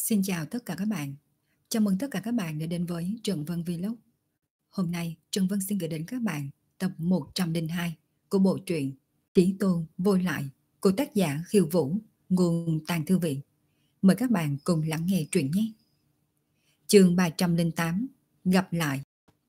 Xin chào tất cả các bạn. Chào mừng tất cả các bạn đã đến với Trần Vân Vlog. Hôm nay Trần Vân xin gửi đến các bạn tập 102 của bộ truyện Chí Tôn Vô Lại của tác giả Khiêu Vũ, nguồn Tàng Thư Viện. Mời các bạn cùng lắng nghe truyện nhé. Chương 308: Gặp lại.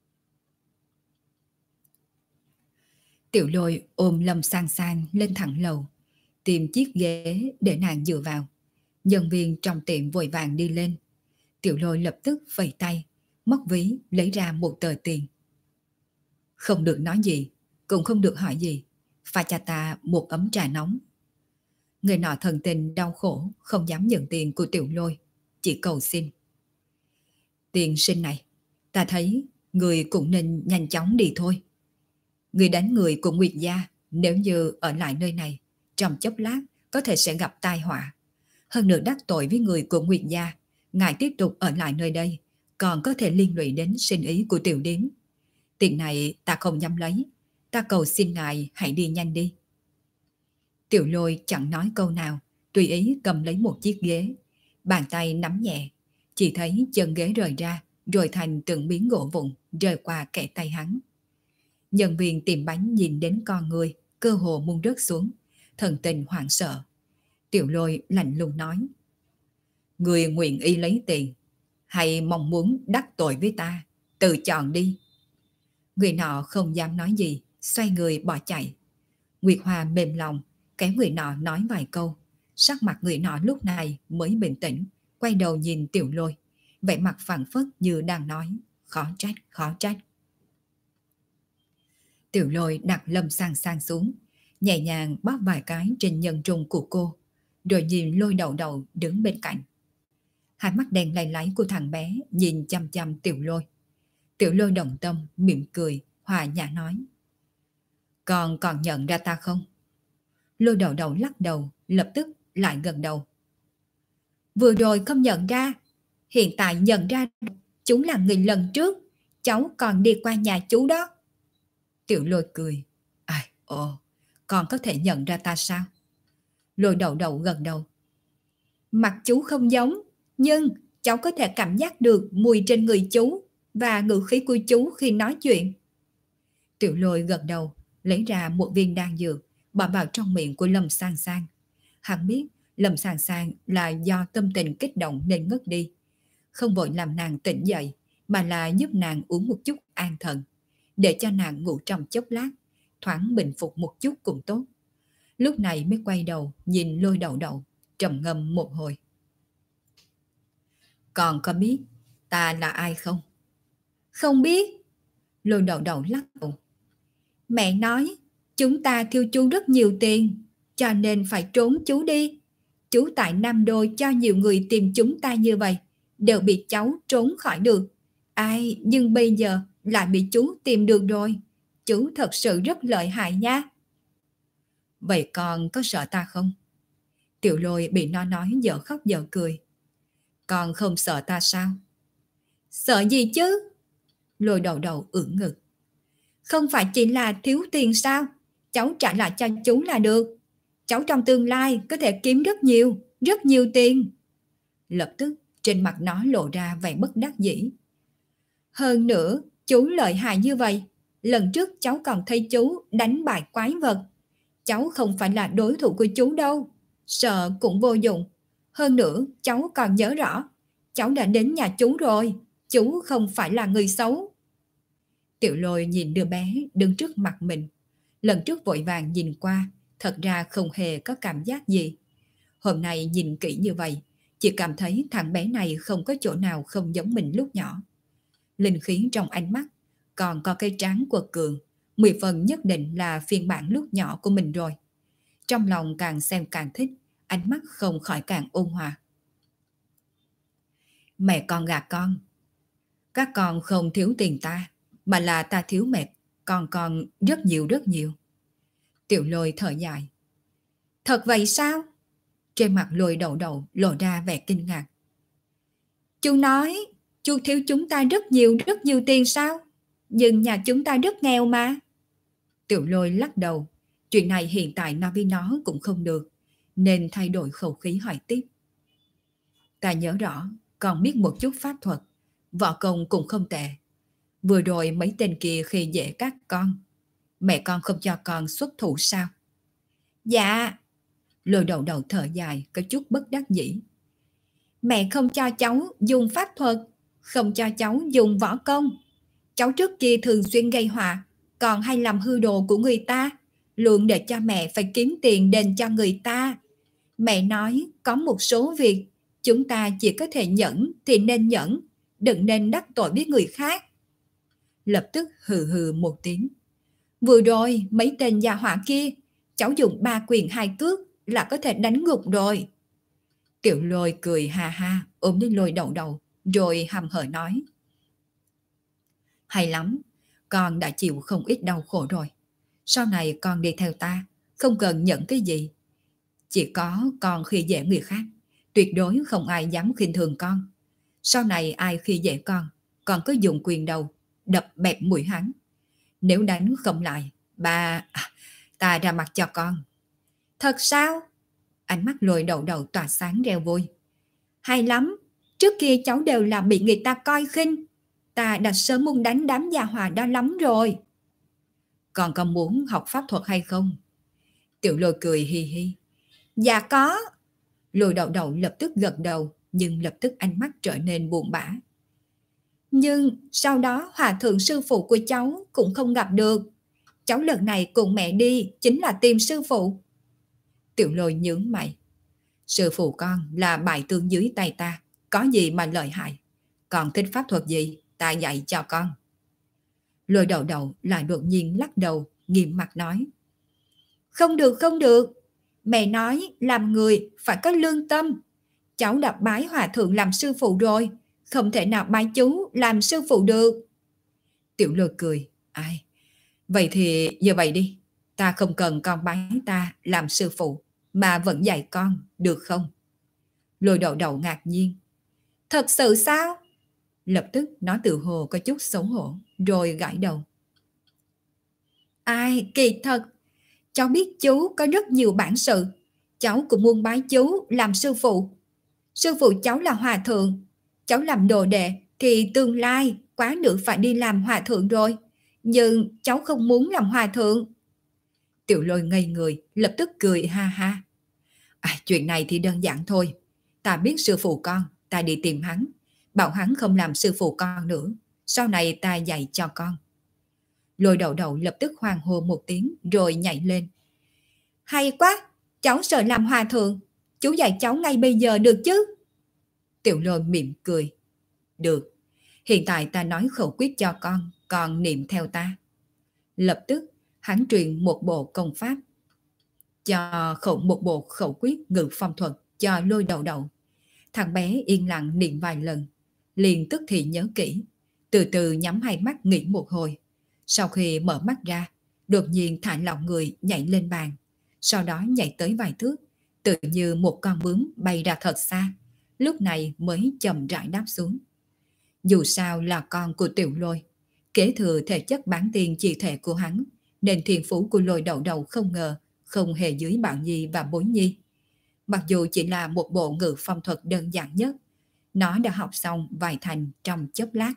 Tiểu Lôi ôm Lâm Sang Sang lên thẳng lầu, tìm chiếc ghế để nàng dựa vào. Nhân viên trong tiệm vội vàng đi lên. Tiểu Lôi lập tức vẫy tay, móc ví lấy ra một tờ tiền. Không được nói gì, cũng không được hỏi gì, pha cho ta một ấm trà nóng. Người nọ thần tình đau khổ, không dám nhận tiền của Tiểu Lôi, chỉ cầu xin. Tiên sinh này, ta thấy người cũng nên nhanh chóng đi thôi. Người đánh người của Nguyệt gia, nếu như ở lại nơi này, trong chốc lát có thể sẽ gặp tai họa. Hơn nữa đắc tội với người của Nguyệt gia, ngài tiếp tục ở lại nơi đây, còn có thể liên lụy đến sinh ý của tiểu điếm. Tiền này ta không dám lấy, ta cầu xin ngài hãy đi nhanh đi. Tiểu Lôi chẳng nói câu nào, tùy ý cầm lấy một chiếc ghế, bàn tay nắm nhẹ, chỉ thấy chân ghế rời ra, rồi thành từng miếng gỗ vụn rơi qua kẽ tay hắn. Nhân viên tiệm bánh nhìn đến con người, cơ hồ muốn rớt xuống, thần tình hoảng sợ. Tiểu Lôi lạnh lùng nói: Người nguyện ý lấy tiền, hay mong muốn đắc tội với ta, tự chọn đi. Người nọ không dám nói gì, xoay người bỏ chạy. Nguyệt Hoa mềm lòng, kéo người nọ nói vài câu. Sắc mặt người nọ lúc này mới bình tĩnh, quay đầu nhìn Tiểu Lôi, vẻ mặt phảng phất như đang nói: khó trách, khó trách. Tiểu Lôi đặt Lâm Sang Sang xuống, nhẹ nhàng bóp vài cái trên nhân trung của cô, rồi nhìn Lôi Đậu Đậu đứng bên cạnh. Hai mắt đen lay láy của thằng bé nhìn chăm chăm Tiểu Lôi. Tiểu Lôi động tâm, mỉm cười, hòa nhã nói: Con còn nhận ra ta không? Lôi Đậu Đậu lắc đầu, lập tức lại gần đầu. Vừa rồi không nhận ra, hiện tại nhận ra, chúng là người lần trước, cháu còn đi qua nhà chú đó. Tiểu Lôi cười: Ai, con có thể nhận ra ta sao? Lôi Đậu Đậu gần đầu. Mặt chú không giống, nhưng cháu có thể cảm giác được mùi trên người chú và ngữ khí của chú khi nói chuyện. Tiểu Lôi gật đầu, lấy ra một viên đan dược, bỏ vào trong miệng của Lâm Sang Sang. Hắn biết Lâm Sang Sang là do tâm tình kích động nên ngất đi. Không vội làm nàng tỉnh dậy, mà là giúp nàng uống một chút an thần, để cho nàng ngủ trong chốc lát, thoáng bình phục một chút cũng tốt. Lúc này mới quay đầu nhìn Lôi Đậu Đậu, trầm ngâm một hồi. Còn có biết ta là ai không? Không biết. Lôi Đậu Đậu lắc đầu. Mẹ nói chúng ta thiếu chú rất nhiều tiền, cho nên phải trốn chú đi. Chú tại Nam Đô cho nhiều người tìm chúng ta như vậy, đều bị cháu trốn khỏi được. Ai, nhưng bây giờ lại bị chú tìm được rồi. Chú thật sự rất lợi hại nha. Vậy con có sợ ta không? Tiểu Lôi bị nó nói dở khóc dở cười. Con không sợ ta sao? Sợ gì chứ? Lôi Đậu Đậu ưỡn ngực. Không phải chỉ là thiếu tiền sao? Cháu trả lại cho chú là được. Cháu trong tương lai có thể kiếm rất nhiều tiền. Lập tức trên mặt nó lộ ra vẻ bất đắc dĩ. Hơn nữa, chú lợi hại như vậy. Lần trước cháu còn thấy chú đánh bại quái vật. Cháu không phải là đối thủ của chú đâu. Sợ cũng vô dụng. Hơn nữa, cháu còn nhớ rõ. Cháu đã đến nhà chú rồi. Chú không phải là người xấu. Tiểu Lôi nhìn đứa bé đứng trước mặt mình. Lần trước vội vàng nhìn qua, thật ra không hề có cảm giác gì. Hôm nay nhìn kỹ như vậy, chỉ cảm thấy thằng bé này không có chỗ nào không giống mình lúc nhỏ. Linh khí trong ánh mắt, còn có cái trán quật cường, 10 phần nhất định là phiên bản lúc nhỏ của mình rồi. Trong lòng càng xem càng thích, ánh mắt không khỏi càng ôn hòa. Mẹ con gạt con. Các con không thiếu tiền ta, mà là ta thiếu mẹ con rất nhiều rất nhiều. Tiểu Lôi thở dài. Thật vậy sao? Trên mặt Lôi Đậu Đậu lộ ra vẻ kinh ngạc. Chú nói chú thiếu chúng ta rất nhiều tiền sao? Nhưng nhà chúng ta rất nghèo mà. Tiểu Lôi lắc đầu. Chuyện này hiện tại nói với nó cũng không được, nên thay đổi khẩu khí hỏi tiếp. Ta nhớ rõ, con biết một chút pháp thuật, võ công cũng không tệ. Vừa rồi mấy tên kia khi dễ các con, mẹ con không cho con xuất thủ sao? Dạ. Lôi đầu đầu thở dài, có chút bất đắc dĩ. Mẹ không cho cháu dùng pháp thuật, không cho cháu dùng võ công. Cháu trước kia thường xuyên gây họa, còn hay làm hư đồ của người ta, luôn để cho mẹ phải kiếm tiền đền cho người ta. Mẹ nói có một số việc chúng ta chỉ có thể nhẫn thì nên nhẫn, đừng nên đắc tội với người khác. Lập tức hừ hừ một tiếng. Vừa rồi mấy tên gia hỏa kia, cháu dùng 3 quyền 2 cước là có thể đánh gục rồi. Tiểu Lôi cười ha ha, ôm lấy Lôi đầu đầu, rồi hầm hở nói. Hay lắm, con đã chịu không ít đau khổ rồi. Sau này con đi theo ta, không cần nhận cái gì. Chỉ có con khi dễ người khác, tuyệt đối không ai dám khinh thường con. Sau này ai khi dễ con cứ dùng quyền đầu, đập bẹp mũi hắn. Nếu đánh không lại, ta ra mặt cho con. Thật sao? Ánh mắt Lôi đầu đầu tỏa sáng reo vui. Hay lắm, trước kia cháu đều là bị người ta coi khinh. Ta đã sớm muốn đánh đám gia hỏa đó lắm rồi. Con có muốn học pháp thuật hay không? Tiểu Lôi cười hi hi. Dạ có. Lôi đầu đầu lập tức gật đầu, nhưng lập tức ánh mắt trở nên buồn bã. Nhưng sau đó hòa thượng sư phụ của cháu cũng không gặp được. Cháu lần này cùng mẹ đi chính là tìm sư phụ. Tiểu Lôi nhướng mày. Sư phụ con là bại tướng dưới tay ta, có gì mà lợi hại. Còn thích pháp thuật gì, ta dạy cho con. Lôi đầu đầu lại đột nhiên lắc đầu, nghiêm mặt nói. Không được, không được. Mẹ nói làm người phải có lương tâm. Cháu đã bái hòa thượng làm sư phụ rồi, không thể nào bái chú làm sư phụ được. Tiểu Lôi cười. Ai? Vậy thì như vậy đi. Ta không cần con bái ta làm sư phụ, mà vẫn dạy con, được không? Lôi đầu đầu ngạc nhiên. Thật sự sao? Lập tức nó tự hồ có chút xấu hổ, rồi gãi đầu. Ai, kỳ thật. Cháu biết chú có rất nhiều bản sự. Cháu cũng muốn bái chú làm sư phụ. Sư phụ cháu là hòa thượng. Cháu làm đồ đệ thì tương lai quá nữa phải đi làm hòa thượng rồi. Nhưng cháu không muốn làm hòa thượng. Tiểu Lôi ngây người, lập tức cười ha ha. Chuyện này thì đơn giản thôi. Ta biết sư phụ con, ta đi tìm hắn. Bảo hắn không làm sư phụ con nữa. Sau này ta dạy cho con. Lôi đầu đầu lập tức hoan hô một tiếng rồi nhảy lên. Hay quá, cháu sợ làm hòa thượng. Chú dạy cháu ngay bây giờ được chứ? Tiểu Lôi mỉm cười. Được, hiện tại ta nói khẩu quyết cho con niệm theo ta. Lập tức hắn truyền một bộ công pháp, một bộ khẩu quyết ngự phong thuật cho Lôi đầu đầu. Thằng bé yên lặng niệm vài lần, liền tức thì nhớ kỹ, từ từ nhắm hai mắt nghỉ một hồi. Sau khi mở mắt ra, đột nhiên thả lỏng người nhảy lên bàn, sau đó nhảy tới vài thước, tự như một con bướm bay ra thật xa, lúc này mới chậm rãi đáp xuống. Dù sao là con của Tiểu Lôi, kế thừa thể chất bán tiên chi thể của hắn, nên thiên phú của Lôi đầu đầu không ngờ không hề dưới Bảo Nhi và Bối Nhi. Mặc dù chỉ là một bộ ngự phong thuật đơn giản nhất, nó đã học xong vài thành trong chốc lát.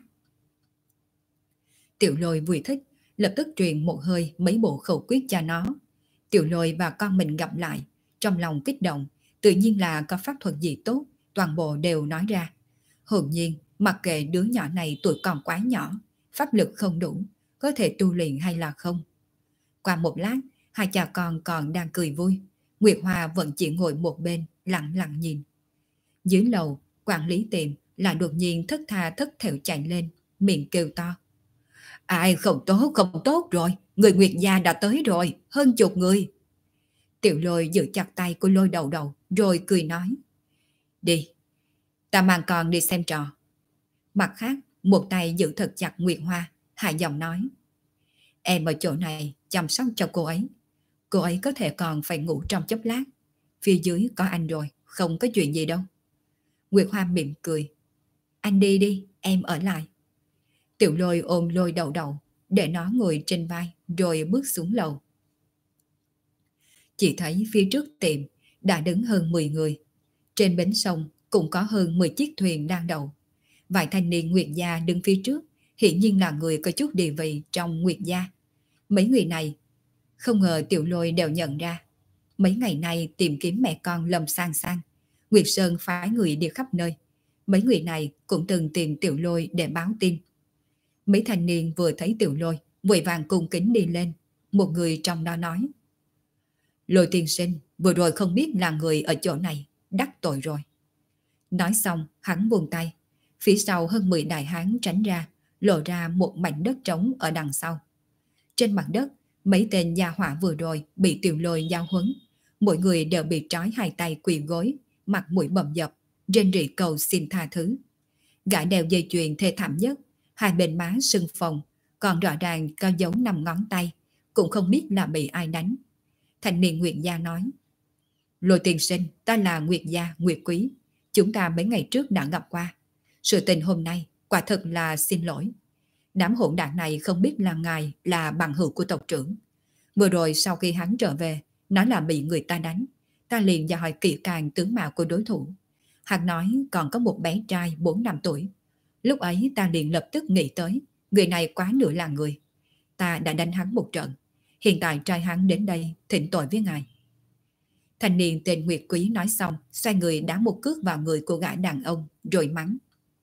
Tiểu Lôi vui thích, lập tức truyền một hơi mấy bộ khẩu quyết cho nó. Tiểu Lôi và con mình gặp lại, trong lòng kích động, tự nhiên là có pháp thuật gì tốt, toàn bộ đều nói ra. Hồn nhiên, mặc kệ đứa nhỏ này tuổi còn quá nhỏ, pháp lực không đủ, có thể tu luyện hay là không. Qua một lát, hai cha con còn đang cười vui. Nguyệt Hoa vẫn chỉ ngồi một bên, lặng lặng nhìn. Dưới lầu, quản lý tiệm là đột nhiên thất tha thất thểu chạy lên, miệng kêu to. Ai không tốt rồi, người Nguyệt gia đã tới rồi, hơn chục người. Tiểu Lôi giữ chặt tay của Lôi đầu đầu, rồi cười nói. Đi, ta mang con đi xem trò. Mặt khác, một tay giữ thật chặt Nguyệt Hoa, hạ giọng nói. Em ở chỗ này chăm sóc cho cô ấy. Cô ấy có thể còn phải ngủ trong chốc lát. Phía dưới có anh rồi, không có chuyện gì đâu. Nguyệt Hoa mỉm cười. Anh đi đi, em ở lại. Tiểu Lôi ôm Lôi đầu đầu, để nó ngồi trên vai, rồi bước xuống lầu. Chỉ thấy phía trước tiệm đã đứng hơn 10 người. Trên bến sông cũng có hơn 10 chiếc thuyền đang đậu. Vài thanh niên Nguyệt gia đứng phía trước, hiển nhiên là người có chút địa vị trong Nguyệt gia. Mấy người này, không ngờ Tiểu Lôi đều nhận ra. Mấy ngày nay tìm kiếm mẹ con Lâm San San, Nguyệt Sơn phái người đi khắp nơi. Mấy người này cũng từng tìm Tiểu Lôi để báo tin. Mấy thanh niên vừa thấy Tiểu Lôi, vội vàng cung kính đi lên. Một người trong đó nói: Lôi tiên sinh, vừa rồi không biết là người ở chỗ này, đắc tội rồi. Nói xong, hắn buông tay. Phía sau hơn 10 đại hán tránh ra, lộ ra một mảnh đất trống ở đằng sau. Trên mặt đất, mấy tên gia hỏa vừa rồi bị Tiểu Lôi giao huấn. Mỗi người đều bị trói hai tay quỳ gối, mặt mũi bầm dập, rên rỉ cầu xin tha thứ. Gã đeo dây chuyền thê thảm nhất, hai bên má sưng phồng, còn rõ ràng có dấu 5 ngón tay, cũng không biết là bị ai đánh. Thanh niên Nguyệt gia nói: Lôi tiên sinh, ta là Nguyệt gia Nguyệt Quý, chúng ta mấy ngày trước đã gặp qua. Sự tình hôm nay quả thật là xin lỗi. Đám hỗn đản này không biết là ngài là bằng hữu của tộc trưởng. Vừa rồi sau khi hắn trở về, nói là bị người ta đánh, ta liền dò hỏi kỹ càng tướng mạo của đối thủ. Hắn nói còn có một bé trai 4 năm tuổi. Lúc ấy ta liền lập tức nghĩ tới, người này quá nửa là người. Ta đã đánh hắn một trận. Hiện tại trai hắn đến đây thỉnh tội với ngài. Thanh niên tên Nguyệt Quý nói xong, xoay người đá một cước vào người của gã đàn ông, rồi mắng: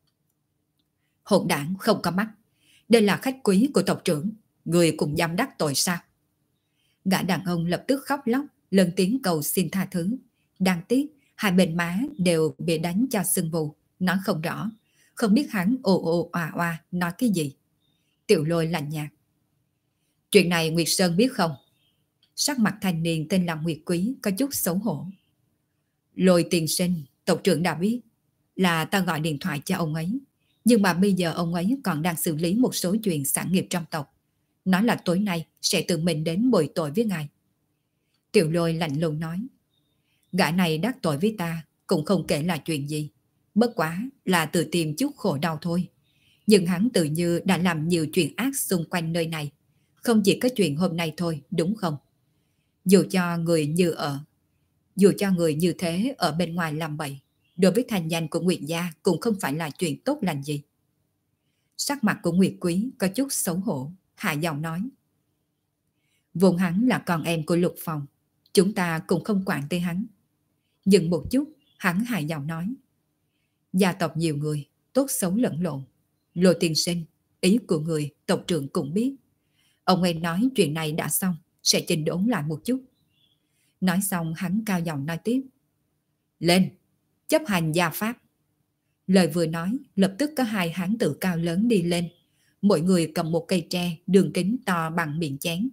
Hỗn đản không có mắt. Đây là khách quý của tộc trưởng, người cũng dám đắc tội sao? Gã đàn ông lập tức khóc lóc, lớn tiếng cầu xin tha thứ. Đáng tiếc, hai bên má đều bị đánh cho sưng vù, nói không rõ. Không biết hắn ồ ồ oà oà nói cái gì. Tiểu Lôi lạnh nhạt: Chuyện này Nguyệt Sơn biết không? Sắc mặt thanh niên tên là Nguyệt Quý có chút xấu hổ. Lôi tiên sinh, tộc trưởng đã biết, là ta gọi điện thoại cho ông ấy. Nhưng mà bây giờ ông ấy còn đang xử lý một số chuyện sản nghiệp trong tộc. Nói là tối nay sẽ tự mình đến bồi tội với ngài. Tiểu Lôi lạnh lùng nói: Gã này đắc tội với ta cũng không kể là chuyện gì. Bất quá là tự tìm chút khổ đau thôi. Nhưng hắn tự như đã làm nhiều chuyện ác xung quanh nơi này. Không chỉ có chuyện hôm nay thôi, đúng không? Dù cho người như thế ở bên ngoài làm bậy, đối với thành danh của Nguyệt gia cũng không phải là chuyện tốt lành gì. Sắc mặt của Nguyệt Quý có chút xấu hổ, hạ giọng nói: Vốn hắn là con em của Lục Phong, chúng ta cũng không quản tới hắn. Dừng một chút, hắn hạ giọng nói: Gia tộc nhiều người, tốt xấu lẫn lộn. Lôi tiên sinh, ý của người tộc trưởng cũng biết. Ông ấy nói chuyện này đã xong, sẽ chỉnh đốn lại một chút. Nói xong hắn cao giọng nói tiếp: Lên, chấp hành gia pháp. Lời vừa nói, lập tức có hai hán tử cao lớn đi lên. Mỗi người cầm một cây tre đường kính to bằng miệng chén.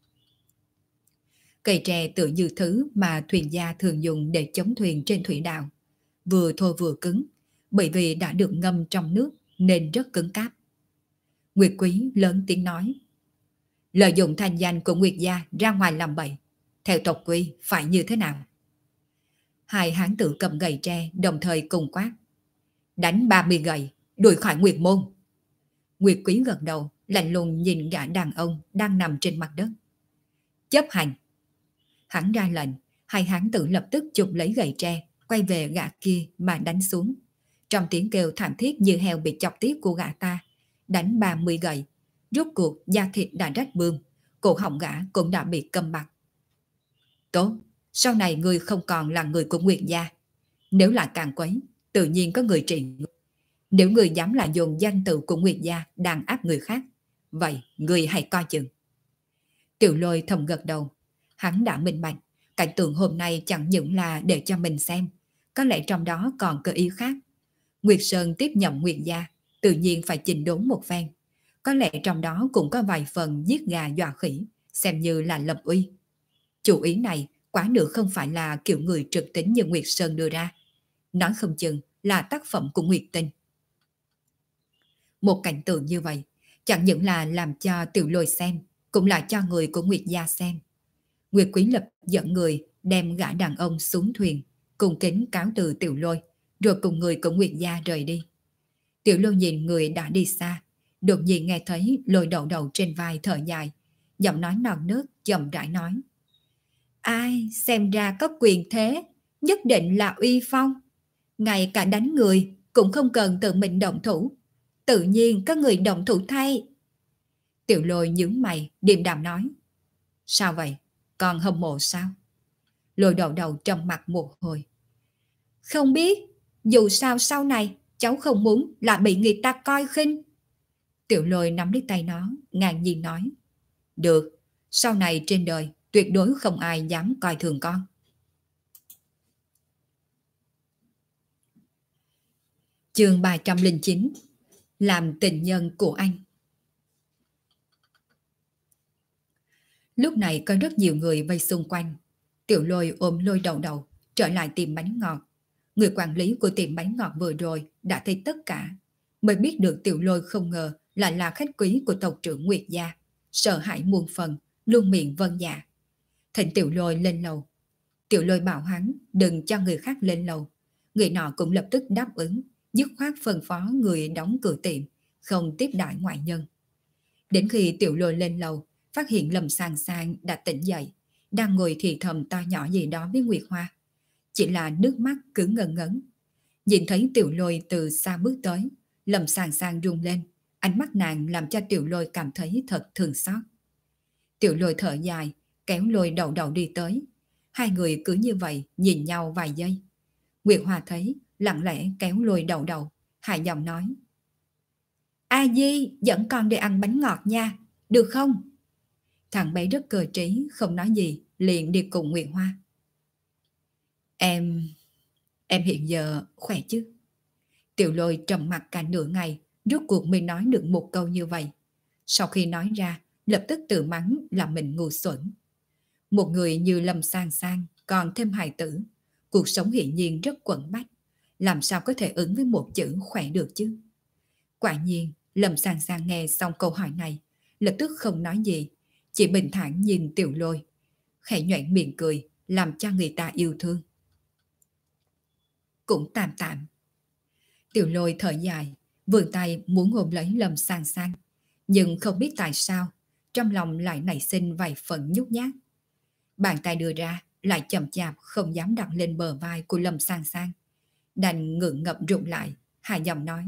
Cây tre tựa như thứ mà thuyền gia thường dùng để chống thuyền trên thủy đạo. Vừa thô vừa cứng, bởi vì đã được ngâm trong nước nên rất cứng cáp. Nguyệt Quý lớn tiếng nói: Lợi dụng thanh danh của Nguyệt gia ra ngoài làm bậy, theo tộc quy phải như thế nào? Hai hán tử cầm gậy tre đồng thời cùng quát: Đánh 30 gậy, đuổi khỏi Nguyệt môn. Nguyệt Quý gật đầu, lạnh lùng nhìn gã đàn ông đang nằm trên mặt đất. Chấp hành. Hắn ra lệnh, hai hán tử lập tức chụp lấy gậy tre, quay về gã kia mà đánh xuống. Trong tiếng kêu thảm thiết như heo bị chọc tiết của gã ta, đánh 30 gậy, rốt cuộc da thịt đã rách bươm, cổ họng gã cũng đã bị câm bặt. Tốt, sau này ngươi không còn là người của Nguyệt gia. Nếu là càng quấy, tự nhiên có người trị. Nếu ngươi dám lại dùng danh tự của Nguyệt gia đàn áp người khác, vậy ngươi hãy coi chừng. Tiểu Lôi thầm gật đầu. Hắn đã minh bạch, cảnh tượng hôm nay chẳng những là để cho mình xem, có lẽ trong đó còn có ý khác. Nguyệt Sơn tiếp nhận Nguyệt gia, tự nhiên phải chỉnh đốn một phen. Có lẽ trong đó cũng có vài phần giết gà dọa khỉ, xem như là lập uy. Chủ ý này quá nữa không phải là kiểu người trực tính như Nguyệt Sơn đưa ra. Nói không chừng là tác phẩm của Nguyệt Tinh. Một cảnh tượng như vậy, chẳng những là làm cho Tiểu Lôi xem, cũng là cho người của Nguyệt gia xem. Nguyệt Quý lập dẫn người đem gã đàn ông xuống thuyền, cùng kính cáo từ Tiểu Lôi, rồi cùng người của Nguyệt gia rời đi. Tiểu Lôi nhìn người đã đi xa, đột nhiên nghe thấy Lôi đầu đầu trên vai thở dài, giọng nói non nớt chậm rãi nói: Ai xem ra có quyền thế, nhất định là uy phong. Ngay cả đánh người cũng không cần tự mình động thủ. Tự nhiên có người động thủ thay. Tiểu Lôi nhướng mày, điềm đạm nói. Sao vậy? Còn hâm mộ sao? Lôi đầu đầu trầm mặt một hồi. Không biết, dù sao sau này cháu không muốn là bị người ta coi khinh. Tiểu Lôi nắm lấy tay nó, ngang nhiên nói. Được, sau này trên đời tuyệt đối không ai dám coi thường con. Chương 309. Làm tình nhân của anh. Lúc này có rất nhiều người vây xung quanh. Tiểu Lôi ôm Lôi đầu đầu, trở lại tiệm bánh ngọt. Người quản lý của tiệm bánh ngọt vừa rồi đã thấy tất cả, mới biết được Tiểu Lôi không ngờ lại là khách quý của tộc trưởng Nguyệt gia. Sợ hãi muôn phần, luôn miệng vâng dạ. Thỉnh Tiểu Lôi lên lầu. Tiểu Lôi bảo hắn đừng cho người khác lên lầu. Người nọ cũng lập tức đáp ứng, dứt khoát phân phó người đóng cửa tiệm, không tiếp đãi ngoại nhân. Đến khi Tiểu Lôi lên lầu, phát hiện Lâm Sàng Sàng đã tỉnh dậy, đang ngồi thì thầm to nhỏ gì đó với Nguyệt Hoa. Chỉ là nước mắt cứ ngần ngấn. Nhìn thấy Tiểu Lôi từ xa bước tới, Lâm Sàng Sàng run lên, ánh mắt nàng làm cho Tiểu Lôi cảm thấy thật thương xót. Tiểu Lôi thở dài, kéo Lôi đầu đầu đi tới. Hai người cứ như vậy nhìn nhau vài giây. Nguyệt Hoa thấy, lặng lẽ kéo Lôi đầu đầu, hạ giọng nói. A Di dẫn con đi ăn bánh ngọt nha, được không? Thằng bé rất cơ trí, không nói gì, liền đi cùng Nguyệt Hoa. Em hiện giờ khỏe chứ? Tiểu Lôi trầm mặt cả nửa ngày, rốt cuộc mới nói được một câu như vậy. Sau khi nói ra, lập tức tự mắng là mình ngu xuẩn. Một người như Lâm Sang Sang, còn thêm hài tử, cuộc sống hiển nhiên rất quẩn bách, làm sao có thể ứng với một chữ khỏe được chứ? Quả nhiên, Lâm Sang Sang nghe xong câu hỏi này, lập tức không nói gì, chỉ bình thản nhìn Tiểu Lôi, khẽ nhoẻn miệng cười, làm cho người ta yêu thương. Cũng tạm tạm. Tiểu Lôi thở dài, vươn tay muốn ôm lấy Lâm Sang Sang, nhưng không biết tại sao, trong lòng lại nảy sinh vài phần nhút nhát. Bàn tay đưa ra, lại chậm chạp không dám đặt lên bờ vai của Lâm Sang Sang, đành ngượng ngập rụng lại, hạ giọng nói.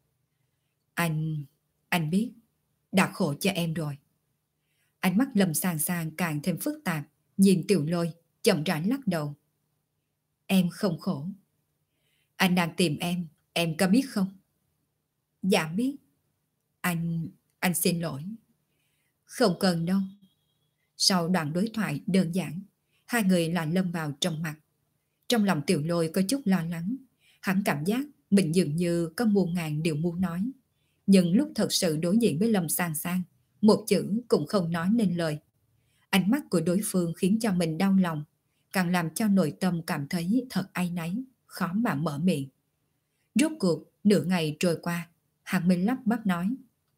Anh biết, đã khổ cho em rồi. Ánh mắt Lâm Sang Sang càng thêm phức tạp, nhìn Tiểu Lôi, chậm rãi lắc đầu. Em không khổ. Anh đang tìm em có biết không? Dạ biết. Anh xin lỗi. Không cần đâu. Sau đoạn đối thoại đơn giản, hai người lại lâm vào trong mặt. Trong lòng Tiểu Lôi có chút lo lắng. Hắn cảm giác mình dường như có muôn ngàn điều muốn nói. Nhưng lúc thật sự đối diện với Lâm Sang Sang, một chữ cũng không nói nên lời. Ánh mắt của đối phương khiến cho mình đau lòng, càng làm cho nội tâm cảm thấy thật áy náy, khó mà mở miệng. Rốt cuộc, nửa ngày trôi qua, Hàn Minh lắp bắp nói.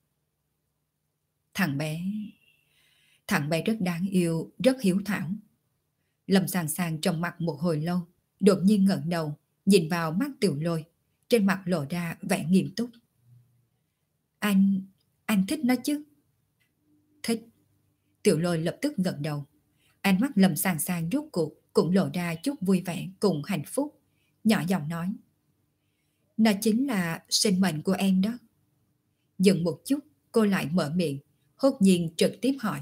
Thằng bé rất đáng yêu, rất hiếu thảo. Lâm Sàng Sàng trong mặt một hồi lâu, đột nhiên ngẩng đầu, nhìn vào mắt Tiểu Lôi, trên mặt lộ ra vẻ nghiêm túc. Anh thích nó chứ? Thích. Tiểu Lôi lập tức gật đầu. Ánh mắt Lâm Sàng Sàng rốt cuộc cũng lộ ra chút vui vẻ cùng hạnh phúc, nhỏ giọng nói. Nó chính là sinh mệnh của em đó. Dừng một chút, cô lại mở miệng, hốt nhiên trực tiếp hỏi.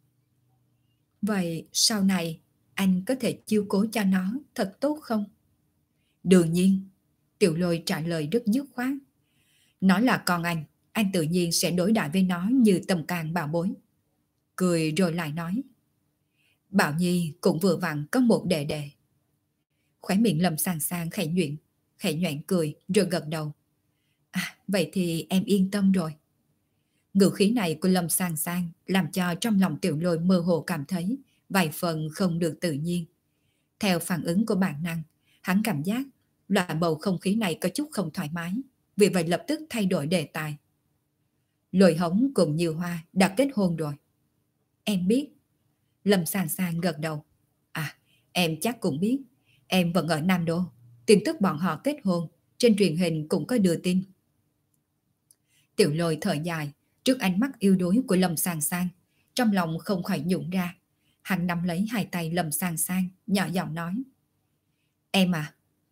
Vậy sau này anh có thể chiếu cố cho nó thật tốt không? Đương nhiên. Tiểu Lôi trả lời rất dứt khoát. Nó là con anh tự nhiên sẽ đối đãi với nó như tầm can bảo bối. Cười rồi lại nói. Bảo Nhi cũng vừa vặn có một đệ đệ. Khóe miệng Lâm Sang Sang khẽ nhoẻn cười rồi gật đầu. Vậy thì em yên tâm rồi. Ngữ khí này của Lâm Sang Sang làm cho trong lòng Tiểu Lôi mơ hồ cảm thấy vài phần không được tự nhiên. Theo phản ứng của bản năng, hắn cảm giác loại bầu không khí này có chút không thoải mái, vì vậy lập tức thay đổi đề tài. Lôi Hống cùng Như Hoa đã kết hôn rồi. Em biết. Lâm Sang Sang gật đầu. Em chắc cũng biết. Em vẫn ở Nam Đô. Tin tức bọn họ kết hôn trên truyền hình cũng có đưa tin. Tiểu Lôi thở dài trước ánh mắt yêu đuối của Lâm Sang Sang, trong lòng không khỏi nhũn ra. Hắn nắm lấy hai tay Lâm Sang Sang, nhỏ giọng nói. Em à,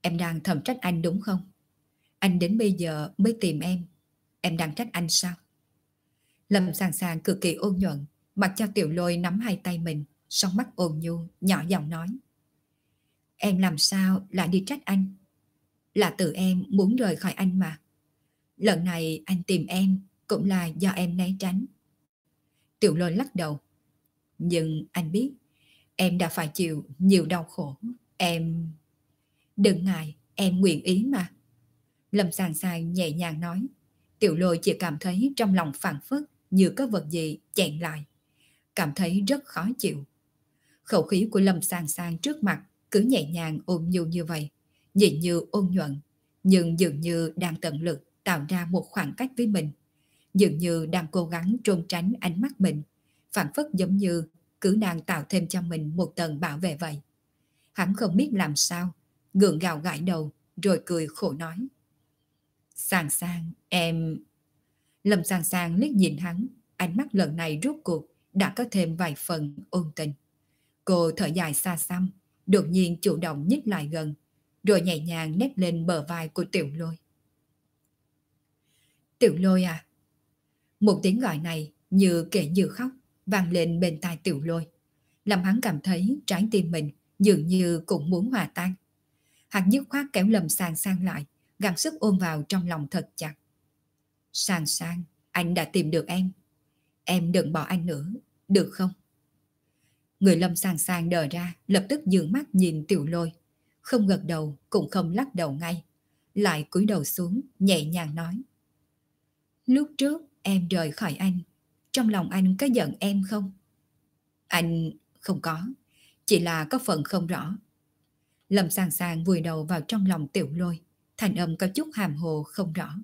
Em đang thầm trách anh đúng không? Anh đến bây giờ mới tìm em đang trách anh sao? Lâm Sàng Sàng cực kỳ ôn nhuận, mặc cho Tiểu Lôi nắm hai tay mình, song mắt ôn nhu, nhỏ giọng nói. Em làm sao lại đi trách anh? Là tự em muốn rời khỏi anh mà. Lần này anh tìm em cũng là do em né tránh. Tiểu Lôi lắc đầu. Nhưng anh biết, em đã phải chịu nhiều đau khổ. Em... Đừng ngại, em nguyện ý mà. Lâm Sàng Sàng nhẹ nhàng nói. Tiểu Lôi chỉ cảm thấy trong lòng phảng phất như có vật gì chẹn lại. Cảm thấy rất khó chịu. Khẩu khí của Lâm Sàng Sàng trước mặt cứ nhẹ nhàng ôn nhu như vậy, nhìn như ôn nhuận, nhưng dường như đang tận lực tạo ra một khoảng cách với mình, dường như đang cố gắng trốn tránh ánh mắt mình, phản phất giống như cứ đang tạo thêm cho mình một tầng bảo vệ vậy. Hắn không biết làm sao, gượng gạo gãi đầu, rồi cười khổ nói. Sàng Sàng, em... Lâm Sàng Sàng liếc nhìn hắn, ánh mắt lần này rốt cuộc đã có thêm vài phần ôn tình. Cô thở dài xa xăm, đột nhiên chủ động nhích lại gần, rồi nhẹ nhàng nép lên bờ vai của Tiểu Lôi. Tiểu Lôi à? Một tiếng gọi này như kể như khóc, vang lên bên tai Tiểu Lôi, làm hắn cảm thấy trái tim mình dường như cũng muốn hòa tan. Hắn dứt khoát kéo Lâm Sàng Sàng lại, gắng sức ôm vào trong lòng thật chặt. Sàng Sàng, anh đã tìm được em. Em đừng bỏ anh nữa, được không? Người Lâm Sàng Sàng đờ ra, lập tức dường mắt nhìn Tiểu Lôi. Không gật đầu, cũng không lắc đầu ngay. Lại cúi đầu xuống, nhẹ nhàng nói. Lúc trước em rời khỏi anh, trong lòng anh có giận em không? Anh không có, chỉ là có phần không rõ. Lâm Sàng Sàng vùi đầu vào trong lòng Tiểu Lôi, thành âm có chút hàm hồ không rõ.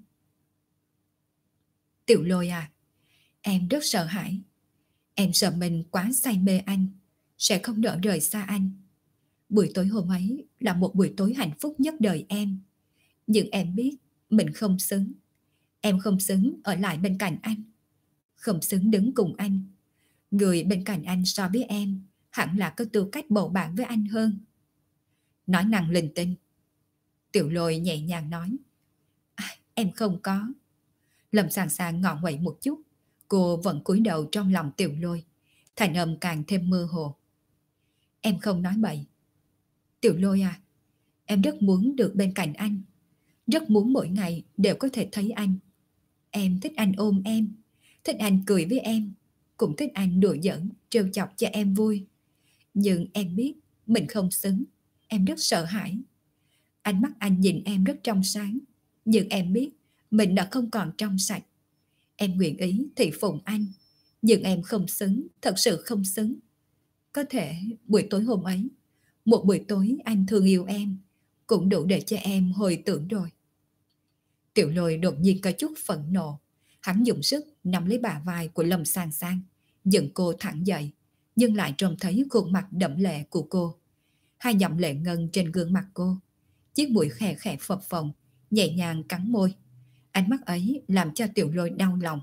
Tiểu Lôi à, em rất sợ hãi. Em sợ mình quá say mê anh, sẽ không nỡ rời xa anh. Buổi tối hôm ấy là một buổi tối hạnh phúc nhất đời em. Nhưng em biết mình không xứng. Em không xứng ở lại bên cạnh anh. Không xứng đứng cùng anh. Người bên cạnh anh so với em hẳn là có tư cách bầu bạn với anh hơn. Nói năng linh tinh. Tiểu Lôi nhẹ nhàng nói. Em không có. Lâm Sàng Sàng ngọ nguậy một chút. Cô vẫn cúi đầu trong lòng Tiểu Lôi. Thành âm càng thêm mơ hồ. Em không nói bậy. Tiểu Lôi à, em rất muốn được bên cạnh anh. Rất muốn mỗi ngày đều có thể thấy anh. Em thích anh ôm em, thích anh cười với em, cũng thích anh đùa giỡn, trêu chọc cho em vui. Nhưng em biết mình không xứng, em rất sợ hãi. Ánh mắt anh nhìn em rất trong sáng, nhưng em biết mình đã không còn trong sạch. Em nguyện ý thị phụng anh, nhưng em không xứng, thật sự không xứng. Có thể buổi tối hôm ấy, một buổi tối anh thương yêu em, cũng đủ để cho em hồi tưởng rồi. Tiểu Lôi đột nhiên có chút phẫn nộ. Hắn dùng sức nắm lấy bả vai của Lâm Sàng Sàng, dẫn cô thẳng dậy, nhưng lại trông thấy khuôn mặt đẫm lệ của cô. Hai dòng lệ ngân trên gương mặt cô. Chiếc mũi khẽ khẽ phập phồng, nhẹ nhàng cắn môi. Ánh mắt ấy làm cho Tiểu Lôi đau lòng.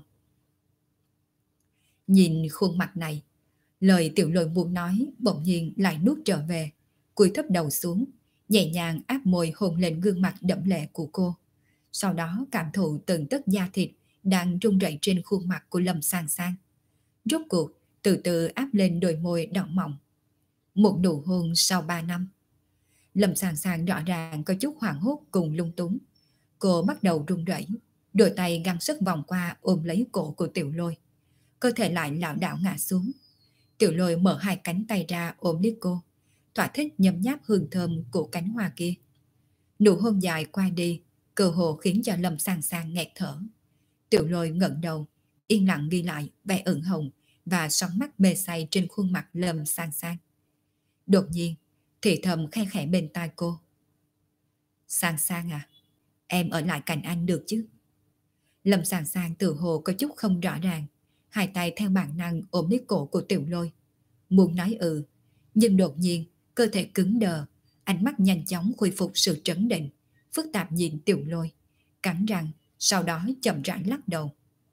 Nhìn khuôn mặt này, lời Tiểu Lôi muốn nói bỗng nhiên lại nuốt trở về, cúi thấp đầu xuống, nhẹ nhàng áp môi hôn lên gương mặt đẫm lệ của cô. Sau đó cảm thụ từng tấc da thịt đang rung rẩy trên khuôn mặt của Lâm Sàng Sàng. Rốt cuộc từ từ áp lên đôi môi đỏ mọng. Một nụ hôn sau 3 năm. Lâm Sàng Sàng rõ ràng có chút hoảng hốt cùng lung túng. Cô bắt đầu run rẩy, đôi tay gắng sức vòng qua ôm lấy cổ của Tiểu Lôi. Cơ thể lại lảo đảo ngã xuống. Tiểu Lôi mở hai cánh tay ra ôm lấy cô, thỏa thích nhấm nháp hương thơm của cánh hoa kia. Nụ hôn dài qua đi, cơ hồ khiến cho Lâm Sàng Sàng nghẹt thở. Tiểu Lôi ngẩng đầu, yên lặng ghi lại vẻ ửng hồng và sóng mắt mê say trên khuôn mặt Lâm Sàng Sàng. Đột nhiên, thì thầm khe khẽ bên tai cô. Sàng Sàng à, em ở lại cạnh anh được chứ? Lâm Sàng Sàng tự hồ có chút không rõ ràng, hai tay theo bản năng ôm lấy cổ của Tiểu Lôi. Muốn nói nhưng đột nhiên cơ thể cứng đờ, ánh mắt nhanh chóng khôi phục sự trấn định, phức tạp nhìn Tiểu Lôi, cắn răng, sau đó chậm rãi lắc đầu.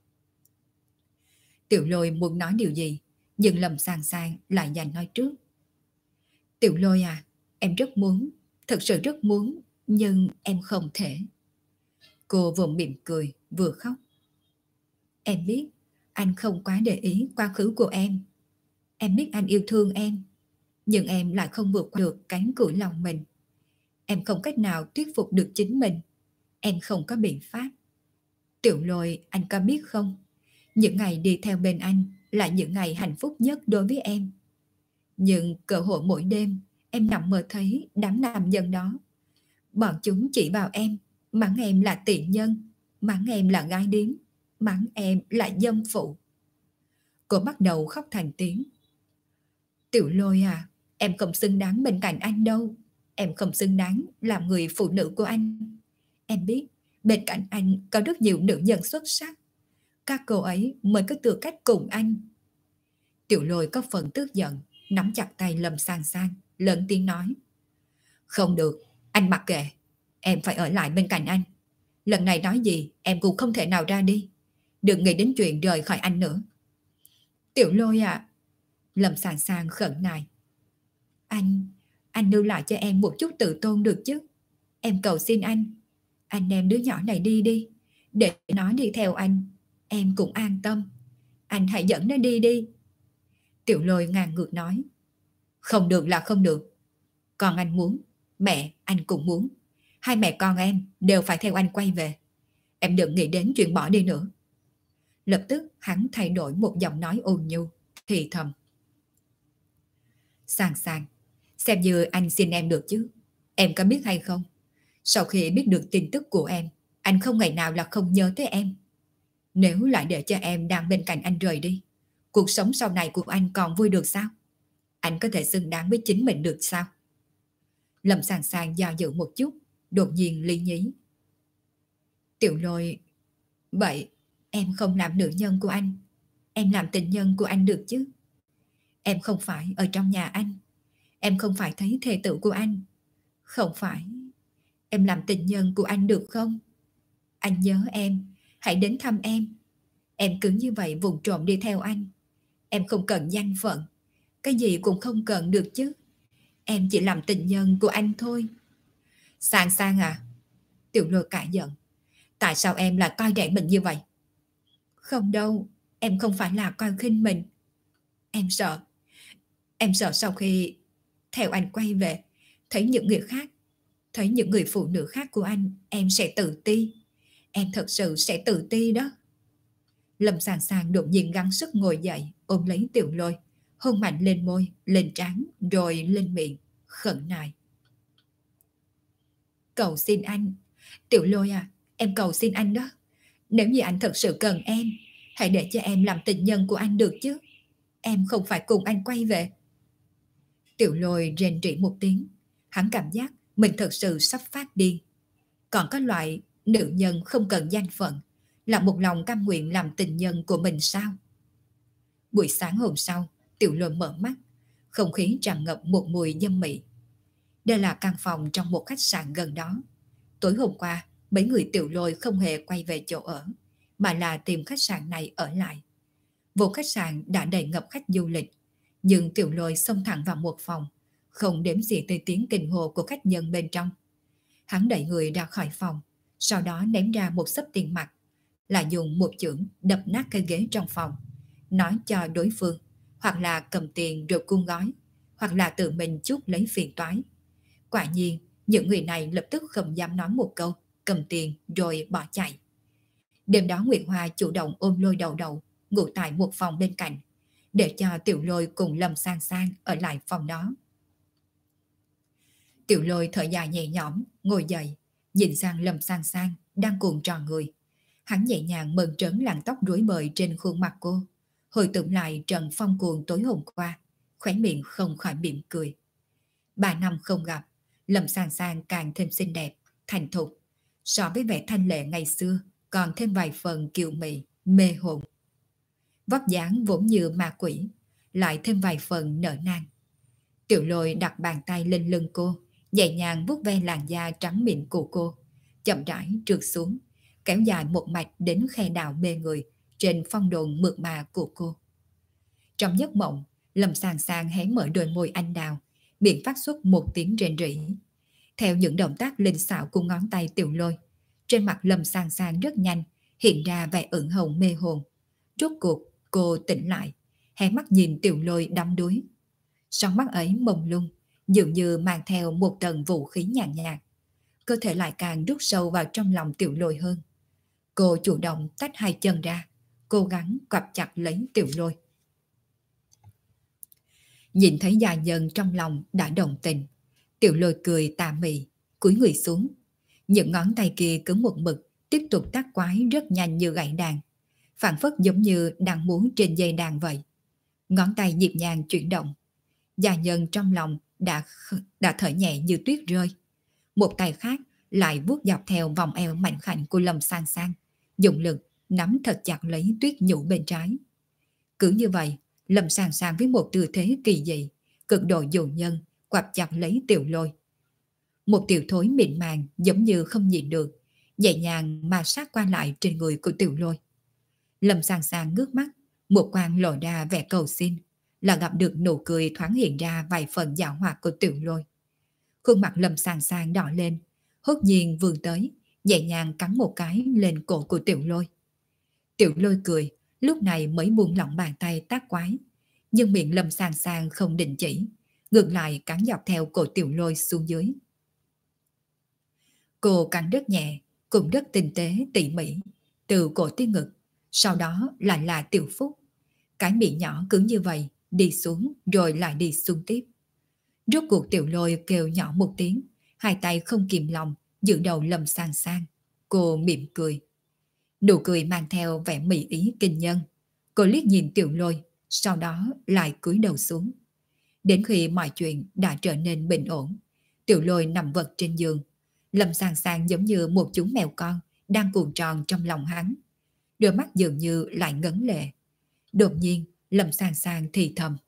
Tiểu Lôi muốn nói điều gì, nhưng Lâm Sàng Sàng lại giành nói trước. Tiểu Lôi à, em rất muốn, thật sự rất muốn Nhưng em không thể. Cô vừa mỉm cười vừa khóc. Em biết anh không quá để ý quá khứ của em. Em biết anh yêu thương em. Nhưng em lại không vượt qua được cánh cửa lòng mình. Em không cách nào thuyết phục được chính mình. Em không có biện pháp. Tiểu Lôi, anh có biết không? Những ngày đi theo bên anh là những ngày hạnh phúc nhất đối với em. Nhưng cơ hội mỗi đêm em nằm mơ thấy đám nam nhân đó. Bọn chúng chỉ vào em, mắng em là tiện nhân, mắng em là gái điếm, mắng em là dâm phụ. Cô bắt đầu khóc thành tiếng. Tiểu Lôi à, em không xứng đáng bên cạnh anh đâu. Em không xứng đáng làm người phụ nữ của anh. Em biết bên cạnh anh có rất nhiều nữ nhân xuất sắc. Các cô ấy mới có tư cách cùng anh. Tiểu Lôi có phần tức giận, nắm chặt tay Lâm San San, lớn tiếng nói. Không được, anh mặc kệ. Em phải ở lại bên cạnh anh. Lần này nói gì em cũng không thể nào ra đi. Đừng nghĩ đến chuyện rời khỏi anh nữa. Tiểu Lôi à. Lâm San San khẩn nài. Anh lưu lại cho em một chút tự tôn được chứ. Em cầu xin anh. Anh đem đứa nhỏ này đi đi. Để nó đi theo anh. Em cũng an tâm. Anh hãy dẫn nó đi đi. Tiểu Lôi ngang ngược nói. Không được là không được. Còn anh muốn, mẹ anh cũng muốn. Hai mẹ con em đều phải theo anh quay về. Em đừng nghĩ đến chuyện bỏ đi nữa. Lập tức hắn thay đổi một giọng nói ôn nhu, thì thầm. San San, xem như anh xin em được chứ. Em có biết hay không? Sau khi biết được tin tức của em, anh không ngày nào là không nhớ tới em. Nếu lại để cho em đang bên cạnh anh rời đi, cuộc sống sau này của anh còn vui được sao? Anh có thể xứng đáng với chính mình được sao? Lâm San San do dự một chút, đột nhiên lý nhí. Tiểu Lôi, vậy em không làm nữ nhân của anh. Em làm tình nhân của anh được chứ? Em không phải ở trong nhà anh. Em không phải thấy thê tử của anh. Không phải. Em làm tình nhân của anh được không? Anh nhớ em. Hãy đến thăm em. Em cứ như vậy vụng trộm đi theo anh. Em không cần danh phận. Cái gì cũng không cần được chứ. Em chỉ làm tình nhân của anh thôi. San San à. Tiểu Lôi cãi giận. Tại sao em lại coi rẻ mình như vậy? Không đâu. Em không phải là coi khinh mình. Em sợ. Em sợ sau khi theo anh quay về, thấy những người khác, thấy những người phụ nữ khác của anh, em sẽ tự ti. Em thật sự sẽ tự ti đó. Lâm Sàng Sàng đột nhiên gắng sức ngồi dậy, ôm lấy Tiểu Lôi, hôn mạnh lên môi, lên trán, rồi lên miệng, khẩn nài. Cầu xin anh, Tiểu Lôi à, em cầu xin anh đó. Nếu như anh thật sự cần em, hãy để cho em làm tình nhân của anh được chứ. Em không phải cùng anh quay về. Tiểu Lôi rên rỉ một tiếng. Hắn cảm giác mình thật sự sắp phát điên. Còn có loại nữ nhân không cần danh phận, là một lòng cam nguyện làm tình nhân của mình sao? Buổi sáng hôm sau, Tiểu Lôi mở mắt. Không khí tràn ngập một mùi dâm mị. Đây là căn phòng trong một khách sạn gần đó. Tối hôm qua, mấy người Tiểu Lôi không hề quay về chỗ ở, mà là tìm khách sạn này ở lại. Vô khách sạn đã đầy ngập khách du lịch, nhưng Tiểu Lôi xông thẳng vào một phòng, không đếm gì tới tiếng kinh hô của khách nhân bên trong. Hắn đẩy người ra khỏi phòng, sau đó ném ra một xấp tiền mặt, là dùng một chưởng đập nát cái ghế trong phòng, nói cho đối phương hoặc là cầm tiền rồi cuốn gói, hoặc là tự mình chuốc lấy phiền toái. Quả nhiên, những người này lập tức không dám nói một câu, cầm tiền rồi bỏ chạy. Đêm đó Nguyệt Hoa chủ động ôm Lôi Đầu Đầu, ngủ tại một phòng bên cạnh, để cho Tiểu Lôi cùng Lâm San San ở lại phòng đó. Tiểu Lôi thở dài nhẹ nhõm, ngồi dậy, nhìn sang Lâm San San đang cuộn tròn người. Hắn nhẹ nhàng mơn trớn làn tóc rối bời trên khuôn mặt cô, hồi tưởng lại trận phong cuồng tối hôm qua, khóe miệng không khỏi mỉm cười. 3 năm không gặp, Lâm San San càng thêm xinh đẹp, thành thục, so với vẻ thanh lệ ngày xưa còn thêm vài phần kiều mị, mê hồn. Vóc dáng vốn như ma quỷ, lại thêm vài phần nở nang. Tiểu Lôi đặt bàn tay lên lưng cô, nhẹ nhàng vuốt ve làn da trắng mịn của cô, chậm rãi trượt xuống, kéo dài một mạch đến khe đào mê người trên phong đồn mượt mà của cô. Trong giấc mộng, Lâm San San hé mở đôi môi anh đào, miệng phát xuất một tiếng rền rỉ. Theo những động tác linh xảo của ngón tay Tiểu Lôi, trên mặt Lâm San San rất nhanh hiện ra vẻ ửng hồng mê hồn. Rốt cuộc cô tỉnh lại, hé mắt nhìn Tiểu Lôi đắm đuối. Trong mắt ấy mông lung, dường như mang theo một tầng vũ khí nhàn nhạt. Cơ thể lại càng rút sâu vào trong lòng Tiểu Lôi hơn. Cô chủ động tách hai chân ra, cố gắng quặp chặt lấy Tiểu Lôi. Nhìn thấy gia nhân trong lòng đã đồng tình, Tiểu Lôi cười tà mị, cúi người xuống. Những ngón tay kia cứ một mực tiếp tục tác quái rất nhanh như gảy đàn, phản phất giống như đang muốn trên dây đàn vậy. Ngón tay nhịp nhàng chuyển động, gia nhân trong lòng đã thở nhẹ như tuyết rơi. Một tay khác lại vuốt dọc theo vòng eo mảnh khảnh của Lâm San San, dùng lực nắm thật chặt lấy tuyết nhũ bên trái. Cứ như vậy, Lâm San San với một tư thế kỳ dị, cực độ dụ nhân, quặp chặt lấy Tiểu Lôi. Một tiểu thối mịn màng giống như không nhịn được, nhẹ nhàng mà sát qua lại trên người của Tiểu Lôi. Lâm San San ngước mắt, một quan lộ ra vẻ cầu xin, là gặp được nụ cười thoáng hiện ra vài phần dạo hoạt của Tiểu Lôi. Khuôn mặt Lâm San San đỏ lên, hốt nhiên vươn tới, nhẹ nhàng cắn một cái lên cổ của Tiểu Lôi. Tiểu Lôi cười, lúc này mới buông lỏng bàn tay tác quái, nhưng miệng Lâm San San không định chỉ, ngược lại cắn dọc theo cổ Tiểu Lôi xuống dưới. Cô cắn rất nhẹ, cũng rất tinh tế tỉ mỉ, từ cổ tới ngực, sau đó lại là Tiểu Phúc. Cái miệng nhỏ cứ như vậy, đi xuống rồi lại đi xuống tiếp. Rốt cuộc Tiểu Lôi kêu nhỏ một tiếng, hai tay không kìm lòng giữ đầu Lâm San San. Cô mỉm cười. Nụ cười mang theo vẻ mỹ ý kinh nhân. Cô liếc nhìn Tiểu Lôi, sau đó lại cúi đầu xuống. Đến khi mọi chuyện đã trở nên bình ổn, Tiểu Lôi nằm vật trên giường. Lâm San San giống như một chú mèo con đang cuộn tròn trong lòng hắn. Đôi mắt dường như lại ngấn lệ. Đột nhiên, Lâm San San thì thầm.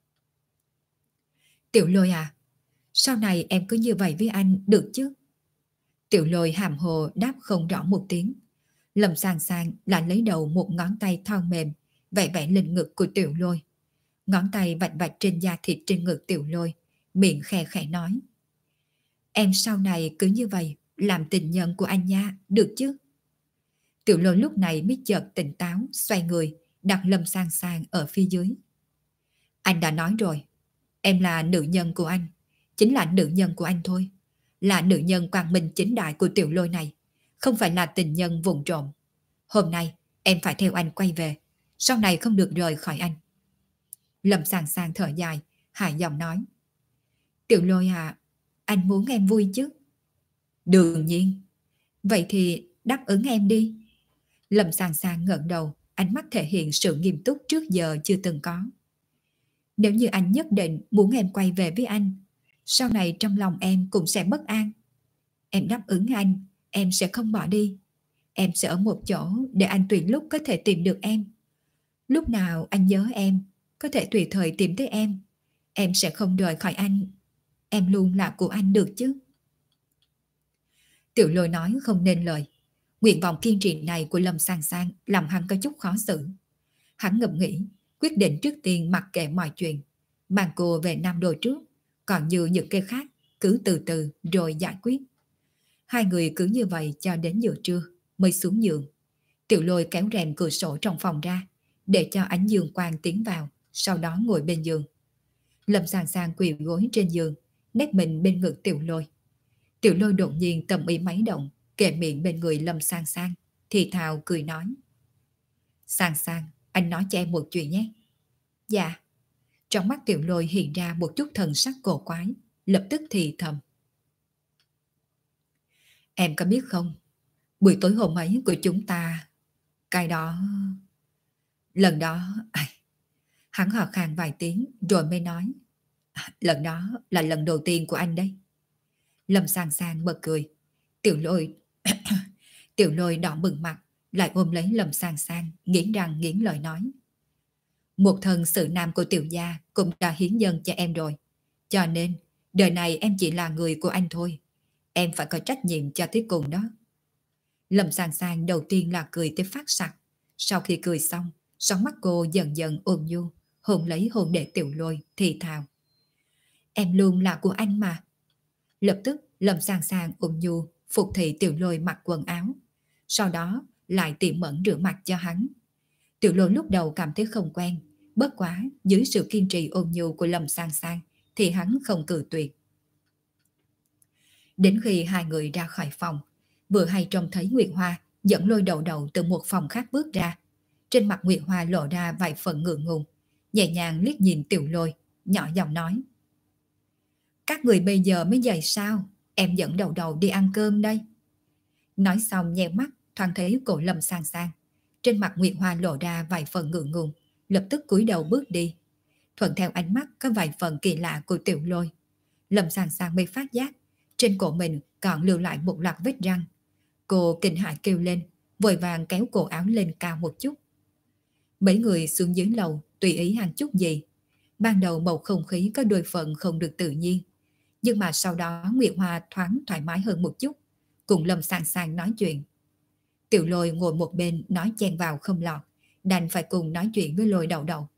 Tiểu Lôi à, sau này em cứ như vậy với anh được chứ? Tiểu Lôi hàm hồ đáp không rõ một tiếng. Lâm San San lại lấy đầu một ngón tay thon mềm, vẽ vẽ lên ngực của Tiểu Lôi. Ngón tay vạch vạch trên da thịt trên ngực Tiểu Lôi, miệng khẽ khẽ nói. Em sau này cứ như vậy, làm tình nhân của anh nha, được chứ? Tiểu Lôi lúc này mới chợt tỉnh táo, xoay người, đặt Lâm San San ở phía dưới. Anh đã nói rồi, em là nữ nhân của anh, chính là nữ nhân của anh thôi. Là nữ nhân quang minh chính đại của Tiểu Lôi này, không phải là tình nhân vụng trộm. Hôm nay em phải theo anh quay về, sau này không được rời khỏi anh. Lâm San San thở dài, hạ giọng nói. Tiểu Lôi à, anh muốn em vui chứ? Đương nhiên. Vậy thì đáp ứng em đi. Lâm San San ngẩng đầu, ánh mắt thể hiện sự nghiêm túc trước giờ chưa từng có. Nếu như anh nhất định muốn em quay về với anh, sau này trong lòng em cũng sẽ bất an. Em đáp ứng anh, em sẽ không bỏ đi. Em sẽ ở một chỗ để anh tùy lúc có thể tìm được em. Lúc nào anh nhớ em, có thể tùy thời tìm tới em. Em sẽ không rời khỏi anh. Em luôn là của anh được chứ? Tiểu Lôi nói không nên lời. Nguyện vọng kiên trì này của Lâm San San làm hắn có chút khó xử. Hắn ngẫm nghĩ, quyết định trước tiên mặc kệ mọi chuyện, mang cô về Nam Đô trước, còn như những cái khác, cứ từ từ rồi giải quyết. Hai người cứ như vậy cho đến giờ trưa mới xuống giường. Tiểu Lôi kéo rèm cửa sổ trong phòng ra, để cho ánh dương quang tiến vào, sau đó ngồi bên giường. Lâm San San quỳ gối trên giường, nép mình bên ngực Tiểu Lôi. Tiểu Lôi đột nhiên tâm ý máy động, kề miệng bên người Lâm San San, thì thào cười nói. San San, anh nói cho em một chuyện nhé. Dạ. Trong mắt Tiểu Lôi hiện ra một chút thần sắc cổ quái, lập tức thì thầm. Em có biết không, buổi tối hôm ấy của chúng ta, cái đó... Lần đó... Hắn hò khan vài tiếng rồi mới nói. Lần đó là lần đầu tiên của anh đấy. Lâm San San bật cười. Tiểu Lôi... Tiểu Lôi đỏ bừng mặt, lại ôm lấy Lâm San San, nghiến răng nghiến lợi nói. Một thần sự nam của Tiểu gia cũng đã hiến dâng cho em rồi. Cho nên, đời này em chỉ là người của anh thôi. Em phải có trách nhiệm cho tới cùng đó. Lâm San San đầu tiên là cười tới phát sặc. Sau khi cười xong, sóng mắt cô dần dần ôn nhu, hôn lấy hôn để Tiểu Lôi, thì thào. Em luôn là của anh mà. Lập tức Lâm Sang Sang ôm nhu phục thị Tiểu Lôi mặc quần áo, sau đó lại tỉ mẩn rửa mặt cho hắn. Tiểu Lôi lúc đầu cảm thấy không quen, bất quá dưới sự kiên trì ôn nhu của Lâm Sang Sang thì hắn không cự tuyệt. Đến khi hai người ra khỏi phòng, vừa hay trông thấy Nguyệt Hoa dẫn Lôi Đậu Đậu từ một phòng khác bước ra. Trên mặt Nguyệt Hoa lộ ra vài phần ngượng ngùng, nhẹ nhàng liếc nhìn Tiểu Lôi, nhỏ giọng nói: Các người bây giờ mới dậy sao? Em dẫn Đậu Đậu đi ăn cơm đây. Nói xong nheo mắt thoáng thấy cổ Lâm Sang Sang. Trên mặt Nguyệt Hoa lộ ra vài phần ngượng ngùng, lập tức cúi đầu bước đi. Thuận theo ánh mắt có vài phần kỳ lạ của Tiểu Lôi, Lâm Sang Sang mới phát giác trên cổ mình còn lưu lại một loạt vết răng. Cô kinh hãi kêu lên, vội vàng kéo cổ áo lên cao một chút. Mấy người xuống dưới lầu tùy ý ăn chút gì. Ban đầu bầu không khí có đôi phần không được tự nhiên, nhưng mà sau đó Nguyệt Hoa thoáng thoải mái hơn một chút, cùng Lâm Sang Sang nói chuyện. Tiểu Lôi ngồi một bên nói chen vào không lọt, đành phải cùng nói chuyện với Lôi Đậu Đậu.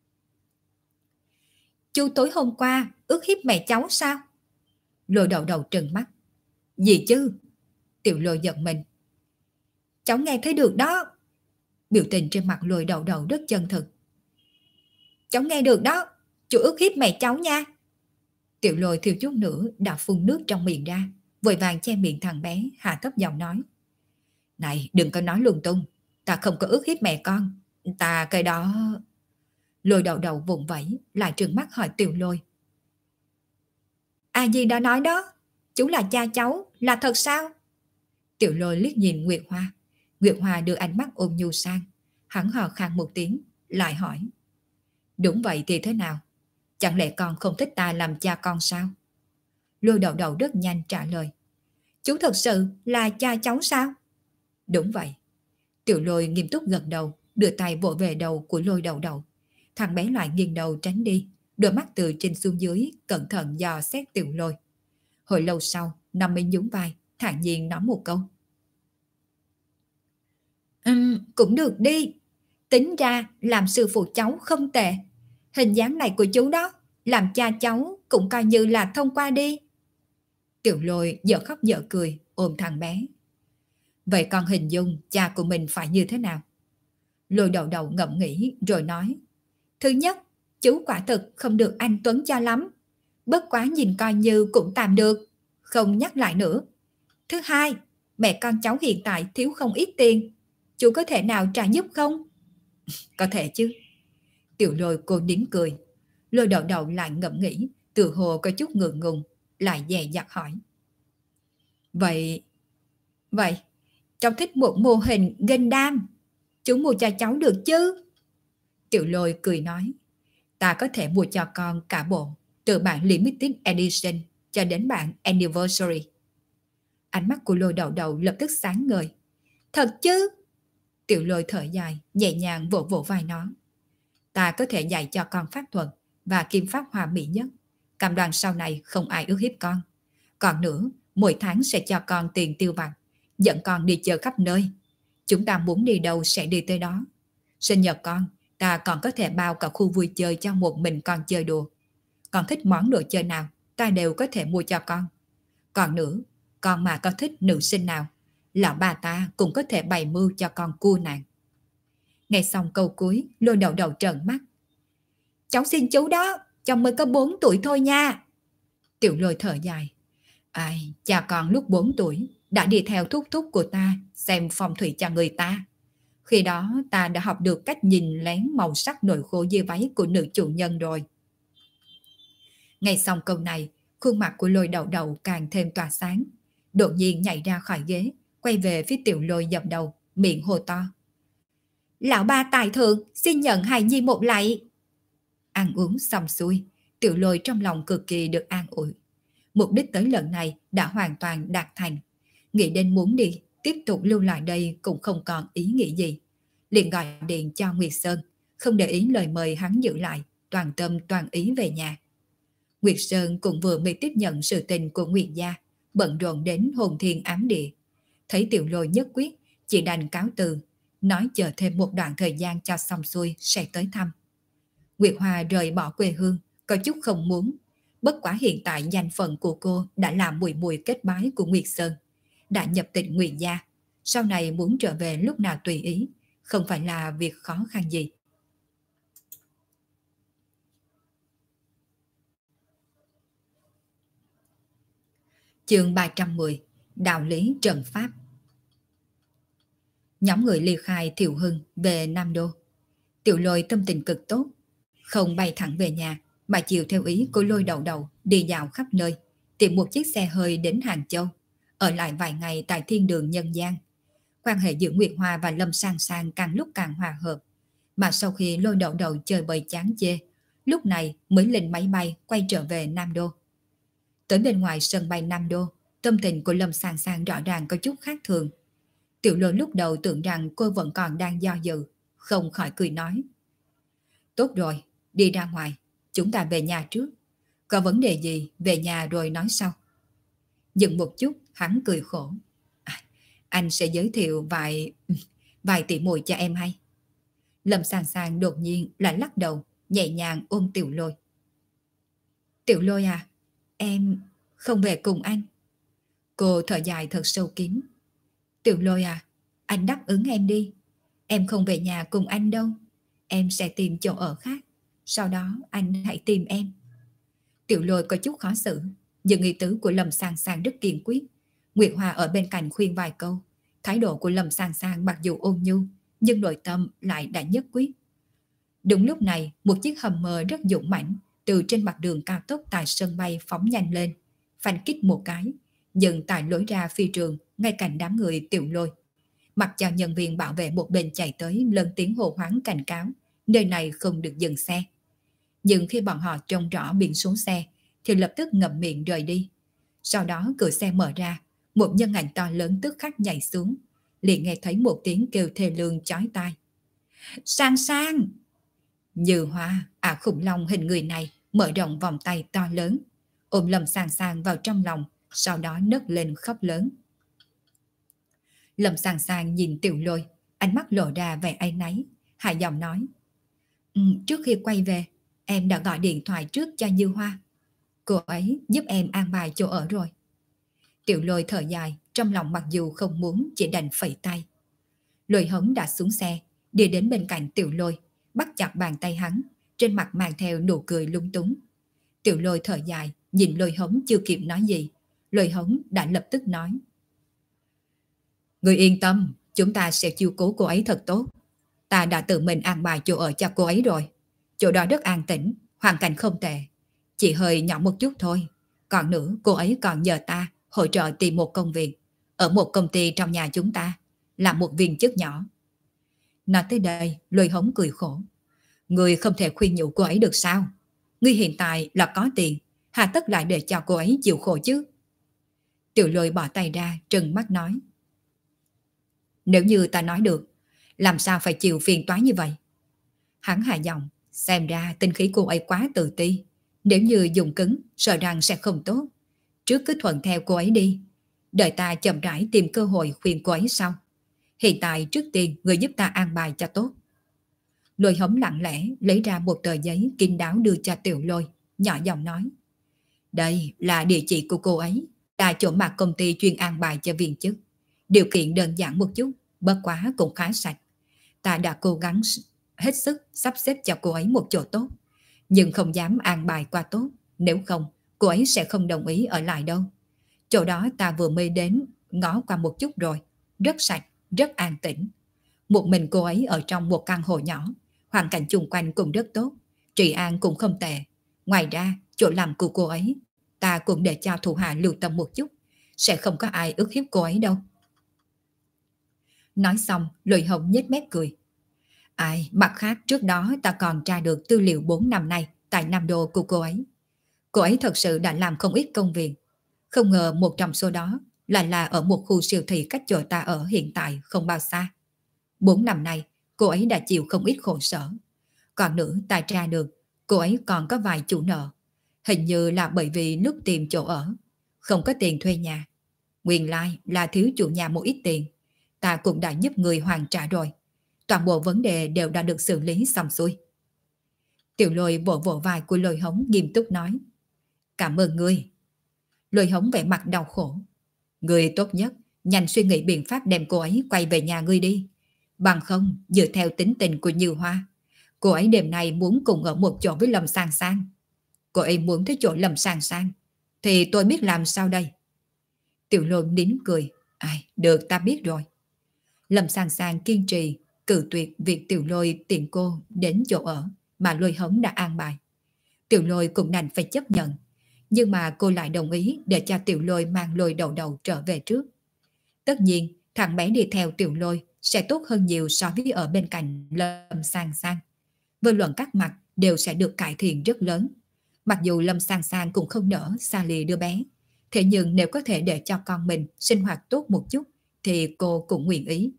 Chú tối hôm qua ức hiếp mẹ cháu sao? Lôi Đậu Đậu trừng mắt. Gì chứ? Tiểu Lôi giận mình. Cháu nghe thấy được đó. Biểu tình trên mặt Lôi Đậu Đậu rất chân thực. Cháu nghe được đó, chú ức hiếp mẹ cháu nha. Tiểu Lôi thiếu chút nữa đã phun nước trong miệng ra, vội vàng che miệng thằng bé, hạ thấp giọng nói. Này, đừng có nói lung tung, ta không có ức hiếp mẹ con, ta cái đó... Lôi Đậu Đậu vùng vẫy, lại trừng mắt hỏi Tiểu Lôi. À gì đã nói đó, chú là cha cháu, là thật sao? Tiểu Lôi liếc nhìn Nguyệt Hoa. Nguyệt Hoa đưa ánh mắt ôn nhu sang, hắn hò khan một tiếng, lại hỏi. Đúng vậy thì thế nào? Chẳng lẽ con không thích ta làm cha con sao? Lôi Đậu Đậu rất nhanh trả lời. Chú thật sự là cha cháu sao? Đúng vậy. Tiểu Lôi nghiêm túc gật đầu, đưa tay vỗ về đầu của Lôi Đậu Đậu. Thằng bé lại nghiêng đầu tránh đi, đôi mắt từ trên xuống dưới cẩn thận dò xét Tiểu Lôi. Hồi lâu sau, nó mới nhún vai, thản nhiên nói một câu. Cũng được đi. Tính ra làm sư phụ cháu không tệ. Hình dáng này của chú đó, làm cha cháu cũng coi như là thông qua đi. Tiểu Lôi dở khóc dở cười, ôm thằng bé. Vậy con hình dung cha của mình phải như thế nào? Lôi Đậu Đậu ngẫm nghĩ rồi nói. Thứ nhất, chú quả thực không được anh Tuấn cho lắm. Bất quá nhìn coi như cũng tạm được, không nhắc lại nữa. Thứ hai, mẹ con cháu hiện tại thiếu không ít tiền. Chú có thể nào trả giúp không? Có thể chứ. Tiểu Lôi cô nín cười. Lôi Đậu Đậu lại ngẫm nghĩ, tự hồ có chút ngượng ngùng, lại dè dặt hỏi. Vậy, cháu thích một mô hình Gundam. Chú mua cho cháu được chứ? Tiểu Lôi cười nói. Ta có thể mua cho con cả bộ, từ bản Limited Edition cho đến bản Anniversary. Ánh mắt của Lôi Đậu Đậu lập tức sáng ngời. Thật chứ? Tiểu Lôi thở dài, nhẹ nhàng vỗ vỗ vai nó. Ta có thể dạy cho con pháp thuật và kim pháp hòa mỹ nhất. Cam đoan sau này không ai ức hiếp con. Còn nữa, mỗi tháng sẽ cho con tiền tiêu vặt, dẫn con đi chơi khắp nơi. Chúng ta muốn đi đâu sẽ đi tới đó. Sinh nhật con, ta còn có thể bao cả khu vui chơi cho một mình con chơi đùa. Con thích món đồ chơi nào, ta đều có thể mua cho con. Còn nữa, con mà có thích nữ sinh nào, lão bà ta cũng có thể bày mưu cho con cua nàng. Nghe xong câu cuối, Lôi Đậu Đậu trợn mắt. Cháu xin chú đó, cháu mới có 4 tuổi thôi nha. Tiểu Lôi thở dài. Ai, cha con lúc 4 tuổi đã đi theo thúc thúc của ta xem phong thủy cho người ta. Khi đó ta đã học được cách nhìn lén màu sắc nội khố dưới váy của nữ chủ nhân rồi. Nghe xong câu này, khuôn mặt của Lôi Đậu Đậu càng thêm tỏa sáng. Đột nhiên nhảy ra khỏi ghế, quay về phía Tiểu Lôi dập đầu, miệng hô to. Lão ba tài thượng, xin nhận hài nhi một lạy. Ăn uống xong xuôi, Tiểu Lôi trong lòng cực kỳ được an ủi. Mục đích tới lần này đã hoàn toàn đạt thành. Nghĩ đến muốn đi, tiếp tục lưu lại đây cũng không còn ý nghĩ gì. Liền gọi điện cho Nguyệt Sơn, không để ý lời mời hắn giữ lại, toàn tâm toàn ý về nhà. Nguyệt Sơn cũng vừa mới tiếp nhận sự tình của Nguyệt gia, bận rộn đến hồn thiên ám địa. Thấy Tiểu Lôi nhất quyết, chỉ đành cáo từ, nói chờ thêm một đoạn thời gian cho xong xuôi sẽ tới thăm. Nguyệt Hoa rời bỏ quê hương, có chút không muốn. Bất quá hiện tại danh phận của cô đã là mùi mùi kết bái của Nguyệt Sơn, đã nhập tịch Nguyệt gia, sau này muốn trở về lúc nào tùy ý, không phải là việc khó khăn gì. Chương 310: Đạo lý trận pháp. Nhóm người ly khai Thiệu Hưng về Nam Đô. Tiểu Lôi tâm tình cực tốt, không bay thẳng về nhà mà chiều theo ý của Lôi Đầu Đầu đi dạo khắp nơi, tìm một chiếc xe hơi đến Hàng Châu, ở lại vài ngày tại thiên đường nhân gian. Quan hệ giữa Nguyệt Hoa và Lâm Sang Sang càng lúc càng hòa hợp, mà sau khi Lôi Đầu Đầu chơi bời chán chê, lúc này mới lên máy bay quay trở về Nam Đô. Tới bên ngoài sân bay Nam Đô, tâm tình của Lâm Sang Sang rõ ràng có chút khác thường. Tiểu Lôi lúc đầu tưởng rằng cô vẫn còn đang do dự, không khỏi cười nói: Tốt rồi, đi ra ngoài, chúng ta về nhà trước. Có vấn đề gì về nhà rồi nói sau. Dừng một chút, hắn cười khổ: Anh sẽ giới thiệu vài tỷ muội cho em hay. Lâm Sang Sang đột nhiên lại lắc đầu, nhẹ nhàng ôm Tiểu Lôi. Tiểu Lôi à, em không về cùng anh. Cô thở dài thật sâu kín. Tiểu Lôi à, anh đáp ứng em đi. Em không về nhà cùng anh đâu. Em sẽ tìm chỗ ở khác. Sau đó anh hãy tìm em. Tiểu Lôi có chút khó xử, nhưng ý tứ của Lâm Sang Sang rất kiên quyết. Nguyệt Hoa ở bên cạnh khuyên vài câu. Thái độ của Lâm Sang Sang mặc dù ôn nhu, nhưng nội tâm lại đã nhất quyết. Đúng lúc này, một chiếc Hummer rất dũng mãnh từ trên mặt đường cao tốc tại sân bay phóng nhanh lên, phanh kích một cái, dừng tại lối ra phi trường ngay cạnh đám người Tiểu Lôi. Mặc cho nhân viên bảo vệ một bên chạy tới lớn tiếng hô hoáng cảnh cáo nơi này không được dừng xe. Nhưng khi bọn họ trông rõ biển số xe thì lập tức ngậm miệng rời đi. Sau đó cửa xe mở ra, một nhân ảnh to lớn tức khắc nhảy xuống, liền nghe thấy một tiếng kêu thê lương chói tai. Sang Sang! Như hoa, khủng long hình người này mở rộng vòng tay to lớn, ôm Lâm Sang Sang vào trong lòng, sau đó nấc lên khóc lớn. Lâm Sang Sang nhìn Tiểu Lôi, ánh mắt lộ ra vẻ áy náy, hạ giọng nói: Trước khi quay về, em đã gọi điện thoại trước cho Như Hoa. Cô ấy giúp em an bài chỗ ở rồi. Tiểu Lôi thở dài, trong lòng mặc dù không muốn chỉ đành phẩy tay. Lôi Hống đã xuống xe, đi đến bên cạnh Tiểu Lôi, bắt chặt bàn tay hắn, trên mặt mang theo nụ cười lung túng. Tiểu Lôi thở dài, nhìn Lôi Hống chưa kịp nói gì, Lôi Hống đã lập tức nói: Người yên tâm, chúng ta sẽ chiếu cố cô ấy thật tốt. Ta đã tự mình an bài chỗ ở cho cô ấy rồi. Chỗ đó rất an tĩnh, hoàn cảnh không tệ, chỉ hơi nhỏ một chút thôi. Còn nữa, cô ấy còn nhờ ta hỗ trợ tìm một công việc ở một công ty trong nhà chúng ta, làm một viên chức nhỏ. Nói tới đây, Lôi Hống cười khổ. Người không thể khuyên nhủ cô ấy được sao? Ngươi hiện tại là có tiền, hà tất lại để cho cô ấy chịu khổ chứ? Tiểu Lôi bỏ tay ra, trừng mắt nói: Nếu như ta nói được, làm sao phải chịu phiền toái như vậy? Hắn hạ giọng, xem ra tinh khí cô ấy quá tự ti. Nếu như dùng cứng, sợ rằng sẽ không tốt. Trước cứ thuận theo cô ấy đi, đợi ta chậm rãi tìm cơ hội khuyên cô ấy sau. Hiện tại trước tiên người giúp ta an bài cho tốt. Lôi Hống lặng lẽ lấy ra một tờ giấy kín đáo đưa cho Tiểu Lôi, nhỏ giọng nói: Đây là địa chỉ của cô ấy, là chỗ mà công ty chuyên an bài cho viên chức. Điều kiện đơn giản một chút, bất quá cũng khá sạch. Ta đã cố gắng hết sức sắp xếp cho cô ấy một chỗ tốt, nhưng không dám an bài qua tốt, nếu không cô ấy sẽ không đồng ý ở lại đâu. Chỗ đó ta vừa mới đến ngó qua một chút rồi, rất sạch, rất an tĩnh. Một mình cô ấy ở trong một căn hộ nhỏ, hoàn cảnh chung quanh cũng rất tốt, trị an cũng không tệ. Ngoài ra, chỗ làm của cô ấy ta cũng để cho thủ hạ lưu tâm một chút, sẽ không có ai ức hiếp cô ấy đâu. Nói xong, Lôi Hồng nhếch mép cười. Mặt khác trước đó ta còn tra được tư liệu 4 năm nay tại Nam Đô của cô ấy. Cô ấy thật sự đã làm không ít công việc. Không ngờ một trong số đó là ở một khu siêu thị cách chỗ ta ở hiện tại không bao xa. 4 năm nay, cô ấy đã chịu không ít khổ sở. Còn nữa ta tra được, cô ấy còn có vài chủ nợ. Hình như là bởi vì lúc tìm chỗ ở, không có tiền thuê nhà. Nguyên lai là thiếu chủ nhà một ít tiền. Ta cũng đã giúp người hoàn trả rồi. Toàn bộ vấn đề đều đã được xử lý xong xuôi. Tiểu Lôi vỗ vỗ vai của Lôi Hống nghiêm túc nói: Cảm ơn ngươi. Lôi Hống vẻ mặt đau khổ. Ngươi tốt nhất, nhanh suy nghĩ biện pháp đem cô ấy quay về nhà ngươi đi. Bằng không, dựa theo tính tình của Như Hoa, cô ấy đêm nay muốn cùng ở một chỗ với Lâm Sang Sang. Cô ấy muốn tới chỗ Lâm Sang Sang, thì tôi biết làm sao đây? Tiểu Lôi nín cười. Ai, được ta biết rồi. Lâm Sang Sang kiên trì, cự tuyệt việc Tiểu Lôi tiện cô đến chỗ ở mà Lôi Hống đã an bài. Tiểu Lôi cũng đành phải chấp nhận, nhưng mà cô lại đồng ý để cho Tiểu Lôi mang Lôi Đầu Đầu trở về trước. Tất nhiên, thằng bé đi theo Tiểu Lôi sẽ tốt hơn nhiều so với ở bên cạnh Lâm Sang Sang. Vô luận các mặt đều sẽ được cải thiện rất lớn. Mặc dù Lâm Sang Sang cũng không nỡ xa lìa đứa bé, thế nhưng nếu có thể để cho con mình sinh hoạt tốt một chút thì cô cũng nguyện ý.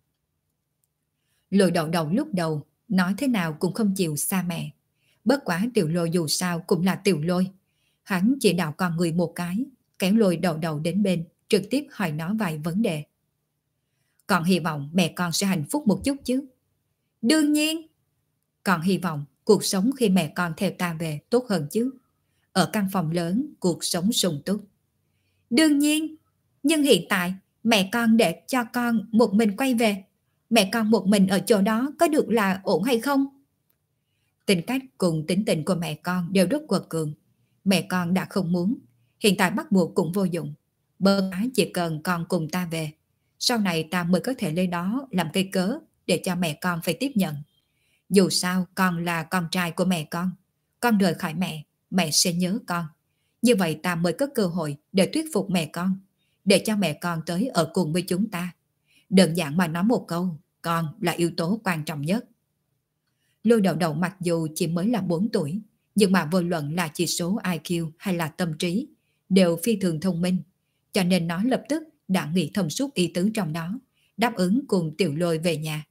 Lôi Đầu Đầu lúc đầu nói thế nào cũng không chịu xa mẹ. Bất quá Tiểu Lôi dù sao cũng là Tiểu Lôi. Hắn chỉ đạo con người một cái, kéo Lôi Đầu Đầu đến bên, trực tiếp hỏi nó vài vấn đề. Con hy vọng mẹ con sẽ hạnh phúc một chút chứ? Đương nhiên. Con hy vọng cuộc sống khi mẹ con theo ta về tốt hơn chứ? Ở căn phòng lớn, cuộc sống sung túc. Đương nhiên. Nhưng hiện tại, mẹ con để cho con một mình quay về. Mẹ con một mình ở chỗ đó có được là ổn hay không? Tính cách cùng tính tình của mẹ con đều rất quật cường. Mẹ con đã không muốn, hiện tại bắt buộc cũng vô dụng. Bơ á chỉ cần con cùng ta về, sau này ta mới có thể lấy đó làm cây cớ để cho mẹ con phải tiếp nhận. Dù sao con là con trai của mẹ con rời khỏi mẹ, mẹ sẽ nhớ con. Như vậy ta mới có cơ hội để thuyết phục mẹ con, để cho mẹ con tới ở cùng với chúng ta. Đơn giản mà nói một câu, con là yếu tố quan trọng nhất. Lôi Đầu Đầu mặc dù chỉ mới là 4 tuổi, nhưng mà vô luận là chỉ số IQ hay là tâm trí, đều phi thường thông minh, cho nên nó lập tức đã nghĩ thông suốt ý tứ trong đó, đáp ứng cùng Tiểu Lôi về nhà.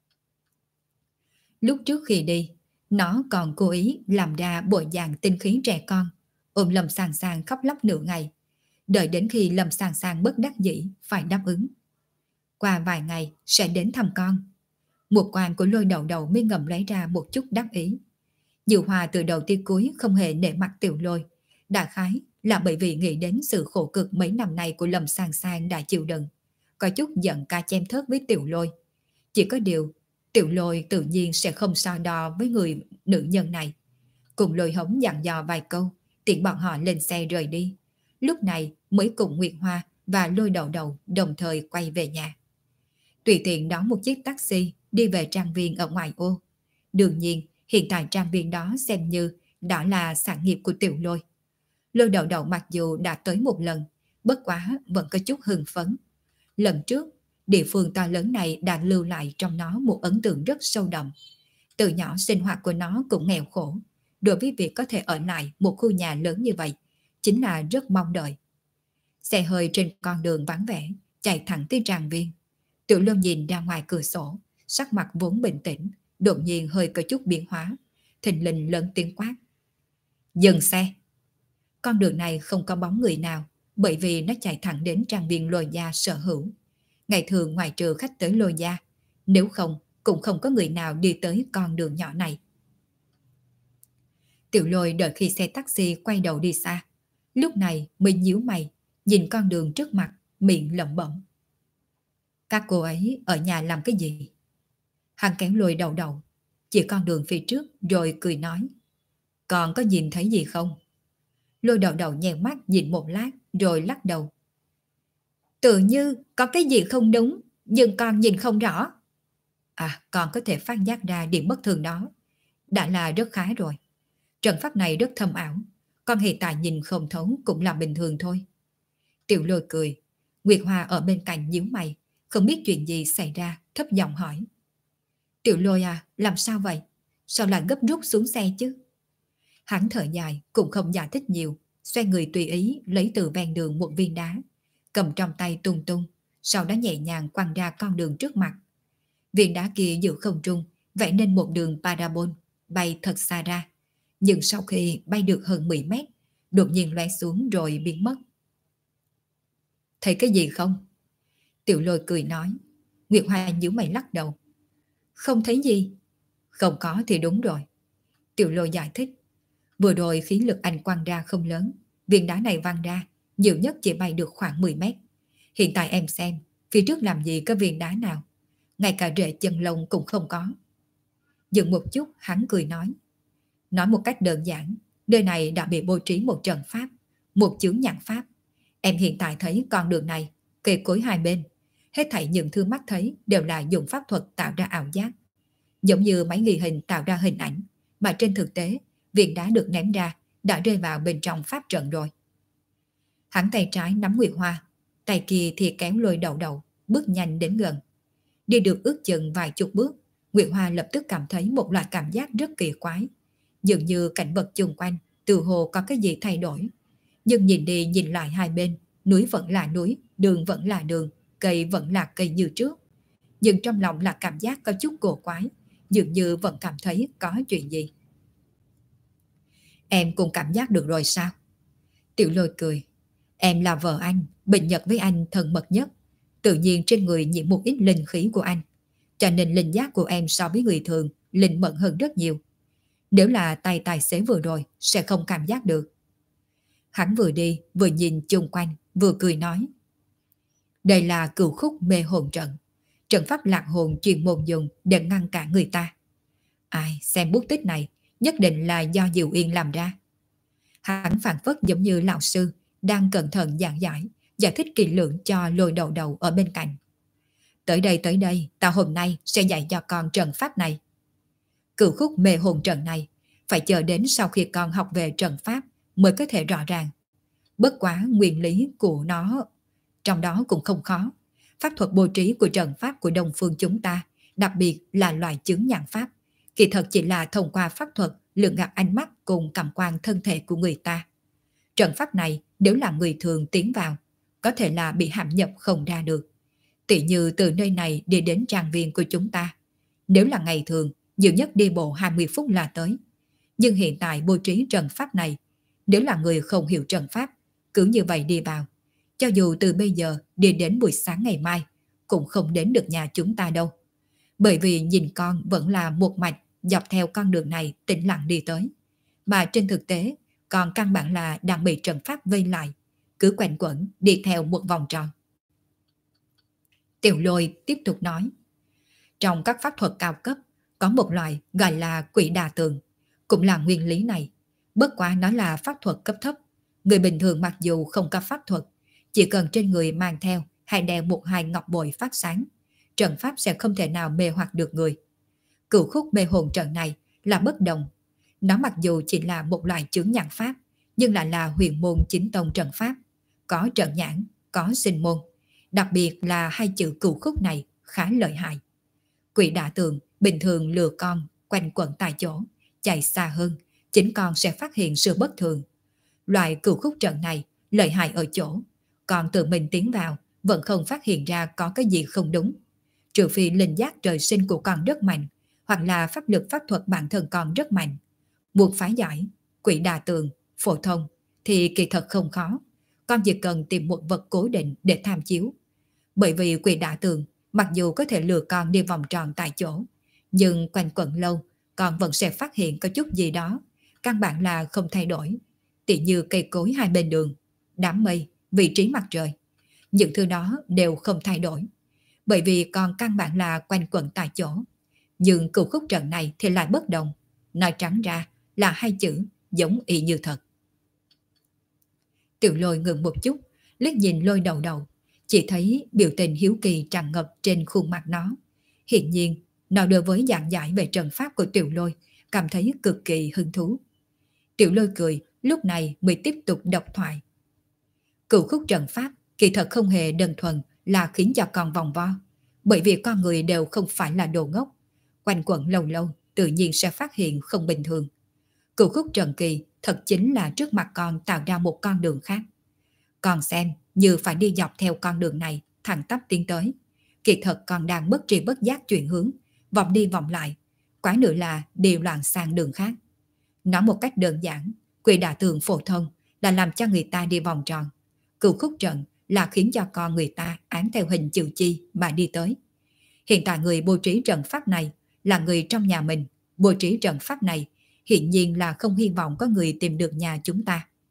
Lúc trước khi đi, nó còn cố ý làm ra bộ dạng tinh khí trẻ con, ôm Lâm Sang Sang khóc lóc nửa ngày, đợi đến khi Lâm Sang Sang bất đắc dĩ phải đáp ứng. Qua vài ngày sẽ đến thăm con. Một quan của Lôi Đầu Đầu mới ngầm lấy ra một chút đắc ý. Như Hoa từ đầu tới cuối không hề nể mặt Tiểu Lôi. Đại khái là bởi vì nghĩ đến sự khổ cực mấy năm nay của Lâm Sang Sang đã chịu đựng, có chút giận ca chém thớt với Tiểu Lôi. Chỉ có điều, Tiểu Lôi tự nhiên sẽ không so đo với người nữ nhân này. Cùng Lôi Hống dặn dò vài câu, tiện bọn họ lên xe rời đi. Lúc này mới cùng Nguyệt Hoa và Lôi Đầu Đầu đồng thời quay về nhà. Tùy tiện đón một chiếc taxi đi về trang viên ở ngoài ô. Đương nhiên, hiện tại trang viên đó xem như đó là sản nghiệp của Tiểu Lôi. Lôi Đầu Đầu mặc dù đã tới một lần, bất quá vẫn có chút hưng phấn. Lần trước, địa phương to lớn này đã lưu lại trong nó một ấn tượng rất sâu đậm. Từ nhỏ sinh hoạt của nó cũng nghèo khổ. Đối với việc có thể ở lại một khu nhà lớn như vậy, chính là rất mong đợi. Xe hơi trên con đường vắng vẻ, chạy thẳng tới trang viên. Tiểu Lôi nhìn ra ngoài cửa sổ, sắc mặt vốn bình tĩnh, đột nhiên hơi có chút biến hóa, thình lình lớn tiếng quát. Dừng xe! Con đường này không có bóng người nào, bởi vì nó chạy thẳng đến trang viên Lôi gia sở hữu. Ngày thường ngoài trừ khách tới Lôi gia, nếu không cũng không có người nào đi tới con đường nhỏ này. Tiểu Lôi đợi khi xe taxi quay đầu đi xa, lúc này mới nhíu mày, nhìn con đường trước mặt, miệng lẩm bẩm. Các cô ấy ở nhà làm cái gì? Hắn kéo Lôi Đầu Đầu, chỉ con đường phía trước rồi cười nói. Còn có nhìn thấy gì không? Lôi Đầu Đầu nhèo mắt nhìn một lát rồi lắc đầu. Tự như có cái gì không đúng, nhưng con nhìn không rõ. À, con có thể phát giác ra điểm bất thường đó. Đã là rất khá rồi. Trận pháp này rất thâm ảo, con hiện tại nhìn không thấu cũng là bình thường thôi. Tiểu Lôi cười. Nguyệt Hoa ở bên cạnh nhíu mày, không biết chuyện gì xảy ra, thấp giọng hỏi. Tiểu Lôi à, làm sao vậy? Sao lại gấp rút xuống xe chứ? Hắn thở dài, cũng không giải thích nhiều, xoay người tùy ý lấy từ ven đường một viên đá, cầm trong tay tung tung, sau đó nhẹ nhàng quăng ra con đường trước mặt. Viên đá kia giữa không trung, vẽ nên một đường parabol, bay thật xa ra. Nhưng sau khi bay được hơn 10 mét, đột nhiên lóe xuống rồi biến mất. Thấy cái gì không? Tiểu Lôi cười nói. Nguyệt Hoa nhíu mày lắc đầu. Không thấy gì. Không có thì đúng rồi. Tiểu Lôi giải thích. Vừa rồi khí lực anh quăng ra không lớn, viên đá này văng ra, nhiều nhất chỉ bay được khoảng 10 mét. Hiện tại em xem, phía trước làm gì có viên đá nào, ngay cả rễ chân lông cũng không có. Dừng một chút, hắn cười nói một cách đơn giản, nơi này đã bị bố trí một trận pháp, một chướng nhãn pháp. Em hiện tại thấy con đường này, cây cối hai bên, hết thảy những thứ mắt thấy đều là dùng pháp thuật tạo ra ảo giác. Giống như máy ghi hình tạo ra hình ảnh, mà trên thực tế, viên đá được ném ra đã rơi vào bên trong pháp trận rồi. Hắn tay trái nắm Nguyệt Hoa, tay kia thì kéo Lôi Đầu Đầu, bước nhanh đến gần. Đi được ước chừng vài chục bước, Nguyệt Hoa lập tức cảm thấy một loại cảm giác rất kỳ quái. Dường như cảnh vật xung quanh, từ hồ có cái gì thay đổi. Nhưng nhìn đi nhìn lại hai bên, núi vẫn là núi, đường vẫn là đường, cây vẫn là cây như trước. Nhưng trong lòng là cảm giác có chút cổ quái, dường như vẫn cảm thấy có chuyện gì. Em cũng cảm giác được rồi sao? Tiểu Lôi cười. Em là vợ anh, bệnh nhật với anh thân mật nhất. Tự nhiên trên người nhiễm một ít linh khí của anh. Cho nên linh giác của em so với người thường linh mẫn hơn rất nhiều. Nếu là tay tài xế vừa rồi sẽ không cảm giác được. Hắn vừa đi vừa nhìn chung quanh, vừa cười nói. Đây là cửu khúc mê hồn trận. Trận pháp lạc hồn chuyên môn dùng để ngăn cản người ta. Ai xem bút tích này nhất định là do Diệu Yên làm ra. Hắn phản phất giống như lão sư đang cẩn thận giảng giải thích kỹ lưỡng cho Lôi Đầu Đầu ở bên cạnh. Tới đây, tao hôm nay sẽ dạy cho con trận pháp này. Cửu khúc mê hồn trận này phải chờ đến sau khi con học về trận pháp mới có thể rõ ràng. Bất quá nguyên lý của nó trong đó cũng không khó. Pháp thuật bố trí của trận pháp của Đông Phương chúng ta, đặc biệt là loại chứng nhãn pháp, kỳ thật chỉ là thông qua pháp thuật lường gạt ánh mắt cùng cảm quan thân thể của người ta. Trận pháp này nếu là người thường tiến vào, có thể là bị hãm nhập không ra được. Tỷ như từ nơi này đi đến trang viên của chúng ta, nếu là ngày thường, nhiều nhất đi bộ 20 phút là tới. Nhưng hiện tại bố trí trận pháp này, nếu là người không hiểu trận pháp, cứ như vậy đi vào, cho dù từ bây giờ đi đến buổi sáng ngày mai, cũng không đến được nhà chúng ta đâu. Bởi vì nhìn con vẫn là một mạch dọc theo con đường này tĩnh lặng đi tới. Mà trên thực tế, còn căn bản là đang bị trận pháp vây lại, cứ quanh quẩn đi theo một vòng tròn. Tiểu Lôi tiếp tục nói. Trong các pháp thuật cao cấp, có một loại gọi là quỷ đà tường, cũng là nguyên lý này. Bất quá nó là pháp thuật cấp thấp. Người bình thường mặc dù không có pháp thuật, chỉ cần trên người mang theo hay đeo một hai ngọc bội phát sáng, trận pháp sẽ không thể nào mê hoặc được người. Cửu khúc mê hồn trận này là bất đồng. Nó mặc dù chỉ là một loại chướng nhãn pháp, nhưng lại là huyền môn chính tông trận pháp. Có trận nhãn, có sinh môn. Đặc biệt là hai chữ cửu khúc này khá lợi hại. Quỷ đả tường bình thường lừa con quanh quẩn tại chỗ, chạy xa hơn, chính con sẽ phát hiện sự bất thường. Loại cửu khúc trận này lợi hại ở chỗ, còn tự mình tiến vào vẫn không phát hiện ra có cái gì không đúng. Trừ phi linh giác trời sinh của con rất mạnh, hoặc là pháp lực pháp thuật bản thân con rất mạnh. Muốn phá giải quỷ đà tường phổ thông thì kỳ thật không khó, con chỉ cần tìm một vật cố định để tham chiếu. Bởi vì quỷ đà tường mặc dù có thể lừa con đi vòng tròn tại chỗ, nhưng quanh quẩn lâu con vẫn sẽ phát hiện có chút gì đó căn bản là không thay đổi, tỉ như cây cối hai bên đường, đám mây, vị trí mặt trời. Những thứ đó đều không thay đổi, bởi vì con căn bản là quanh quẩn tại chỗ. Nhưng cửu khúc trận này thì lại bất đồng, nói trắng ra là hai chữ giống y như thật. Tiểu Lôi ngừng một chút, liếc nhìn Lôi Đầu Đầu, chỉ thấy biểu tình hiếu kỳ tràn ngập trên khuôn mặt nó. Hiện nhiên, nó đối với giảng giải về trận pháp của Tiểu Lôi cảm thấy cực kỳ hứng thú. Tiểu Lôi cười, lúc này mới tiếp tục đọc thoại. Cửu khúc trận pháp kỳ thật không hề đơn thuần là khiến cho con vòng vo, bởi vì con người đều không phải là đồ ngốc. Quanh quẩn lâu lâu tự nhiên sẽ phát hiện không bình thường. Cửu khúc trận kỳ thật chính là trước mặt con tạo ra một con đường khác. Con xem như phải đi dọc theo con đường này thẳng tắp tiến tới. Kỳ thật con đang bất tri bất giác chuyển hướng, vòng đi vòng lại, quá nữa là điều loạn sang đường khác. Nói một cách đơn giản, quỷ đả tường phổ thông là làm cho người ta đi vòng tròn. Cửu khúc trận là khiến cho con người ta án theo hình chữ chi mà đi tới. Hiện tại người bố trí trận pháp này là người trong nhà mình. Bố trí trận pháp này hiển nhiên là không hy vọng có người tìm được nhà chúng ta.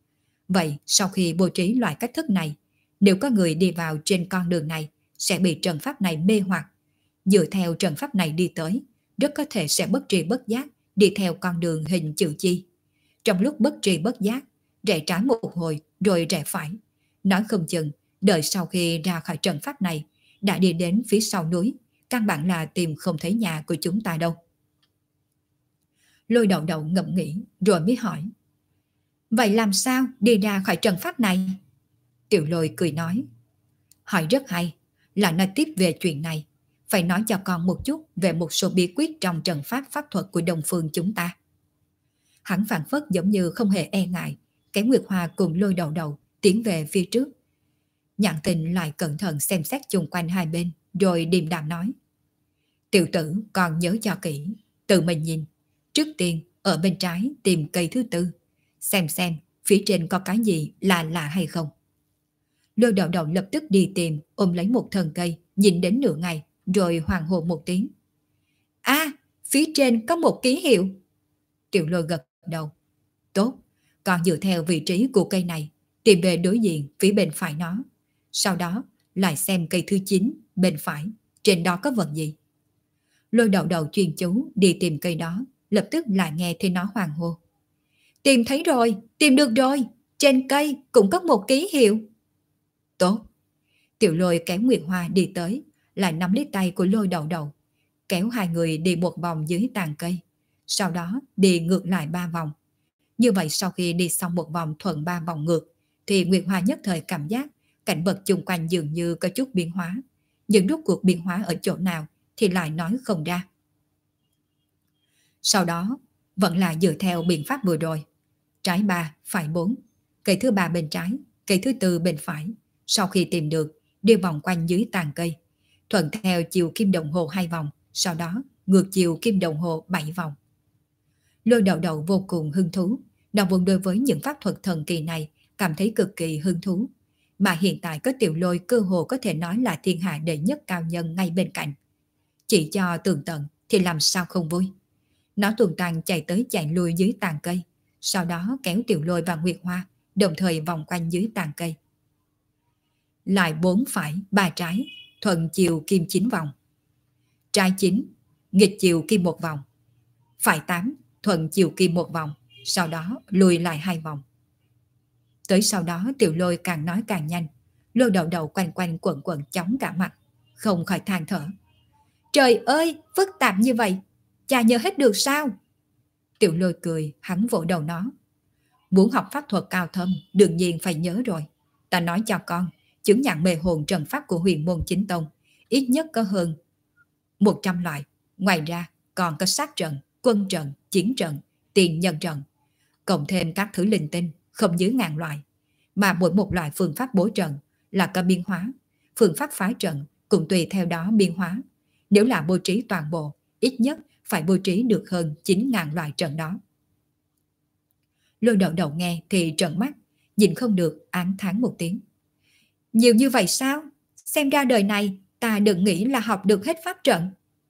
Vậy sau khi bố trí loại cách thức này, nếu có người đi vào trên con đường này sẽ bị trận pháp này mê hoặc. Dựa theo trận pháp này đi tới, rất có thể sẽ bất tri bất giác đi theo con đường hình chữ chi. Trong lúc bất tri bất giác, rẽ trái một hồi rồi rẽ phải. Nói không chừng, đợi sau khi ra khỏi trận pháp này, đã đi đến phía sau núi, căn bản là tìm không thấy nhà của chúng ta đâu. Lôi Đậu Đậu ngẫm nghĩ rồi mới hỏi. Vậy làm sao đi ra khỏi trận pháp này? Tiểu Lôi cười nói. Hỏi rất hay, là nói tiếp về chuyện này. Phải nói cho con một chút về một số bí quyết trong trận pháp pháp thuật của Đông Phương chúng ta. Hắn phảng phất giống như không hề e ngại, cái Nguyệt Hoa cùng Lôi Đậu Đậu tiến về phía trước. Nhạn Tình lại cẩn thận xem xét chung quanh hai bên, rồi điềm đạm nói. Tiểu tử còn nhớ cho kỹ, tự mình nhìn. Trước tiên, ở bên trái tìm cây thứ tư, xem phía trên có cái gì là lạ hay không. Lôi Đậu Đậu lập tức đi tìm, ôm lấy một thân cây, nhìn đến nửa ngày, rồi hoàng hô một tiếng. Phía trên có một ký hiệu. Tiểu Lôi gật đầu. Tốt, còn dựa theo vị trí của cây này, tìm về đối diện phía bên phải nó. Sau đó, lại xem cây thứ 9 bên phải, trên đó có vật gì. Lôi Đậu Đậu chuyên chú đi tìm cây đó, lập tức lại nghe thấy nó hoàng hô. Tìm thấy rồi, tìm được rồi, trên cây cũng có một ký hiệu. Tốt. Tiểu Lôi kéo Nguyệt Hoa đi tới, lại nắm lấy tay của Lôi Đậu Đậu, kéo hai người đi một vòng dưới tàn cây, sau đó đi ngược lại 3 vòng. Như vậy sau khi đi xong một vòng thuận 3 vòng ngược, thì Nguyệt Hoa nhất thời cảm giác cảnh vật chung quanh dường như có chút biến hóa, nhưng rốt cuộc biến hóa ở chỗ nào thì lại nói không ra. Sau đó, vẫn là dựa theo biện pháp vừa rồi. Trái 3, phải 4, cây thứ 3 bên trái, cây thứ 4 bên phải. Sau khi tìm được, đi vòng quanh dưới tàn cây, thuận theo chiều kim đồng hồ 2 vòng, sau đó ngược chiều kim đồng hồ 7 vòng. Lôi Đậu Đậu vô cùng hứng thú, nàng vốn đối với những pháp thuật thần kỳ này cảm thấy cực kỳ hứng thú. Mà hiện tại có Tiểu Lôi cơ hồ có thể nói là thiên hạ đệ nhất cao nhân ngay bên cạnh. Chỉ cho tường tận thì làm sao không vui. Nó tuần tăng chạy tới chạy lui dưới tàn cây, sau đó kéo Tiểu Lôi và Nguyệt Hoa đồng thời vòng quanh dưới tàn cây. Lại 4 phải 3 trái, thuận chiều kim 9 vòng. Trái 9, nghịch chiều kim 1 vòng. Phải 8, thuận chiều kim 1 vòng, sau đó lùi lại 2 vòng. Tới sau đó Tiểu Lôi càng nói càng nhanh, Lôi Đậu Đậu quanh quanh quẩn quẩn chóng cả mặt, không khỏi than thở. Trời ơi, phức tạp như vậy, cha nhớ hết được sao? Tiểu Lôi cười, hắn vỗ đầu nó. Muốn học pháp thuật cao thâm, đương nhiên phải nhớ rồi. Ta nói cho con, chứng nhận mê hồn trận pháp của Huyền Môn Chính Tông, ít nhất có hơn 100 loại. Ngoài ra, còn có sát trận, quân trận, chiến trận, tiền nhân trận. Cộng thêm các thứ linh tinh, không dưới 1000 loại. Mà mỗi một loại phương pháp bố trận là có biến hóa. Phương pháp phá trận cũng tùy theo đó biến hóa. Nếu là bố trí toàn bộ, ít nhất phải bố trí được hơn 9.000 loại trận đó. Lôi Đậu Đậu nghe thì trợn mắt, nhìn không được án thán một tiếng. Nhiều như vậy sao? Xem ra đời này ta đừng nghĩ là học được hết pháp trận.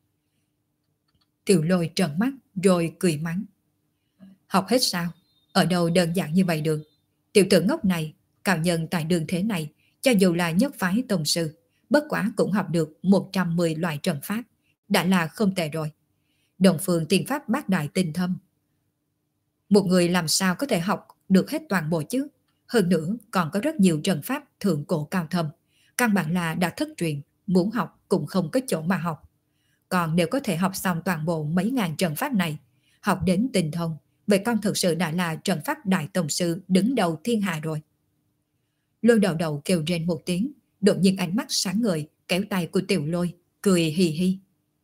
Tiểu Lôi trợn mắt rồi cười mắng. Học hết sao? Ở đâu đơn giản như vậy được? Tiểu tử ngốc này, cao nhân tại đường thế này, cho dù là nhất phái tông sư, bất quá cũng học được 110 loại trận pháp, đã là không tệ rồi. Đồng Phương tiên pháp bát đại tinh thâm. Một người làm sao có thể học được hết toàn bộ chứ? Hơn nữa còn có rất nhiều trận pháp thượng cổ cao thâm, căn bản là đã thất truyền, muốn học cũng không có chỗ mà học. Còn nếu có thể học xong toàn bộ mấy ngàn trận pháp này, học đến tinh thông, vậy con thực sự đã là trận pháp đại tông sư đứng đầu thiên hạ rồi. Lôi Đậu Đậu kêu rên một tiếng, đột nhiên ánh mắt sáng ngời, kéo tay của Tiểu Lôi, cười hì hì.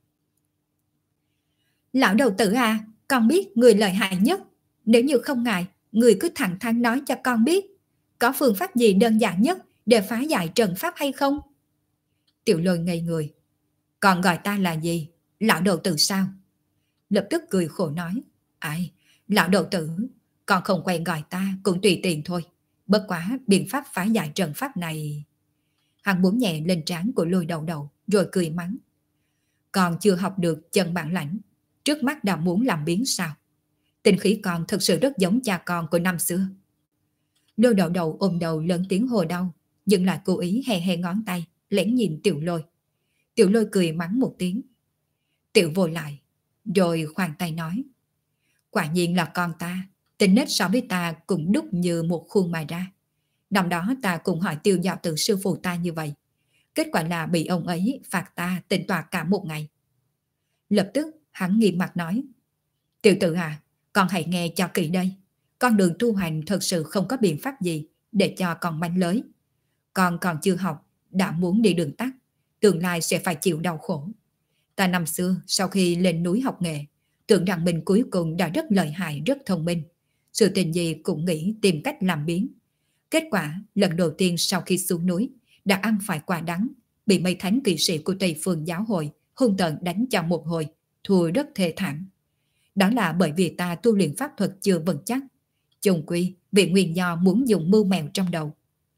Lão đầu tử à, con biết người lợi hại nhất. Nếu như không ngại, người cứ thẳng thắn nói cho con biết, có phương pháp gì đơn giản nhất để phá giải trận pháp hay không? Tiểu Lôi ngây người. Còn gọi ta là gì? Lão đầu tử sao? Lập tức cười khổ nói. Ai, lão đầu tử, con không quen gọi ta cũng tùy tiện thôi. Bất quá biện pháp phá giải trận pháp này. Hắn búng nhẹ lên trán của Lôi Đậu Đậu rồi cười mắng. Còn chưa học được chân bản lãnh, trước mắt đã muốn làm biến sao? Tinh khí con thực sự rất giống cha con của năm xưa. Lôi đầu đầu ôm đầu lớn tiếng hồ đau, nhưng lại cố ý hè hè ngón tay, lén nhìn Tiểu Lôi. Tiểu Lôi cười mắng một tiếng. Tiểu vô lại, rồi khoan tay nói. Quả nhiên là con ta, tính nết so với ta cũng đúc như một khuôn mà ra. Năm đó ta cũng hỏi Tiêu Giao Tử sư phụ ta như vậy. Kết quả là bị ông ấy phạt ta tịnh tọa cả một ngày. Lập tức hắn nghiêm mặt nói. Tiểu tử à, con hãy nghe cho kỹ đây. Con đường tu hành thật sự không có biện pháp gì để cho con manh lới. Con còn chưa học, đã muốn đi đường tắt, tương lai sẽ phải chịu đau khổ. Ta năm xưa sau khi lên núi học nghề, tưởng rằng mình cuối cùng đã rất lợi hại, rất thông minh. Sự tình gì cũng nghĩ tìm cách làm biến. Kết quả lần đầu tiên sau khi xuống núi, đã ăn phải quả đắng, bị mấy thánh kỵ sĩ của Tây Phương giáo hội hung tợn đánh cho một hồi, thua rất thê thảm. Đó là bởi vì ta tu luyện pháp thuật chưa vững chắc. Chung quy vì nguyên do muốn dùng mưu mèo trong đầu.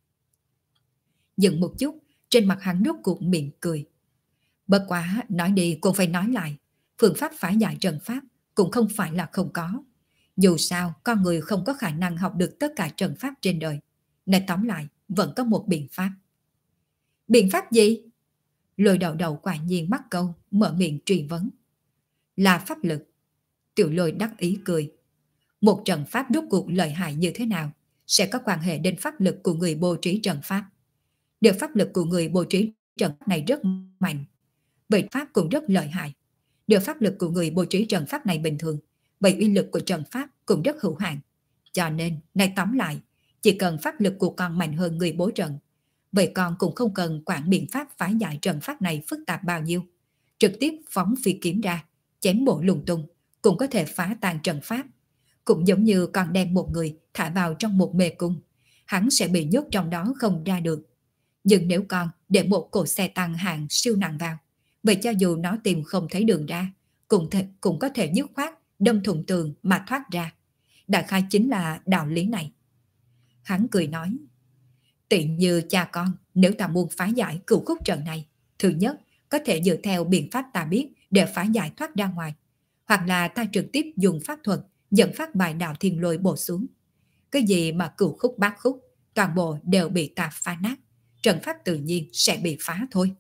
Dừng một chút, trên mặt hắn rốt cuộc miệng cười. Bất quá nói đi cũng phải nói lại, phương pháp phá giải trận pháp cũng không phải là không có. Dù sao con người không có khả năng học được tất cả trận pháp trên đời, nên tóm lại vẫn có một biện pháp. Biện pháp gì? Lôi đầu đầu quả nhiên mắc câu, mở miệng truy vấn. Là pháp lực. Tiểu Lôi đắc ý cười. Một trận pháp rốt cuộc lợi hại như thế nào sẽ có quan hệ đến pháp lực của người bố trí trận pháp. Nếu pháp lực của người bố trí trận pháp này rất mạnh, vậy pháp cũng rất lợi hại. Nếu pháp lực của người bố trí trận pháp này bình thường, vậy uy lực của trận pháp cũng rất hữu hạn. Cho nên, này tóm lại, chỉ cần pháp lực của con mạnh hơn người bố trận, vậy con cũng không cần quản biện pháp phá giải trận pháp này phức tạp bao nhiêu. Trực tiếp phóng phi kiếm ra, chém bổ lung tung, cũng có thể phá tan trận pháp. Cũng giống như con đem một người thả vào trong một mê cung, hắn sẽ bị nhốt trong đó không ra được. Nhưng nếu con để một cỗ xe tăng hạng siêu nặng vào, vậy cho dù nó tìm không thấy đường ra, cũng có thể dứt khoát đâm thủng tường mà thoát ra. Đại khái chính là đạo lý này. Hắn cười nói, tỉ như cha con, nếu ta muốn phá giải cửu khúc trận này, thứ nhất, có thể dựa theo biện pháp ta biết để phá giải thoát ra ngoài, hoặc là ta trực tiếp dùng pháp thuật dẫn phát bài đạo thiên lôi bổ xuống. Cái gì mà cửu khúc bát khúc, toàn bộ đều bị ta phá nát, trận pháp tự nhiên sẽ bị phá thôi.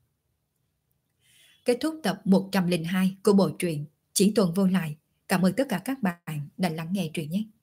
Kết thúc tập 102 của bộ truyện Chỉ Tuần Vô Lại. Cảm ơn tất cả các bạn đã lắng nghe truyện nhé.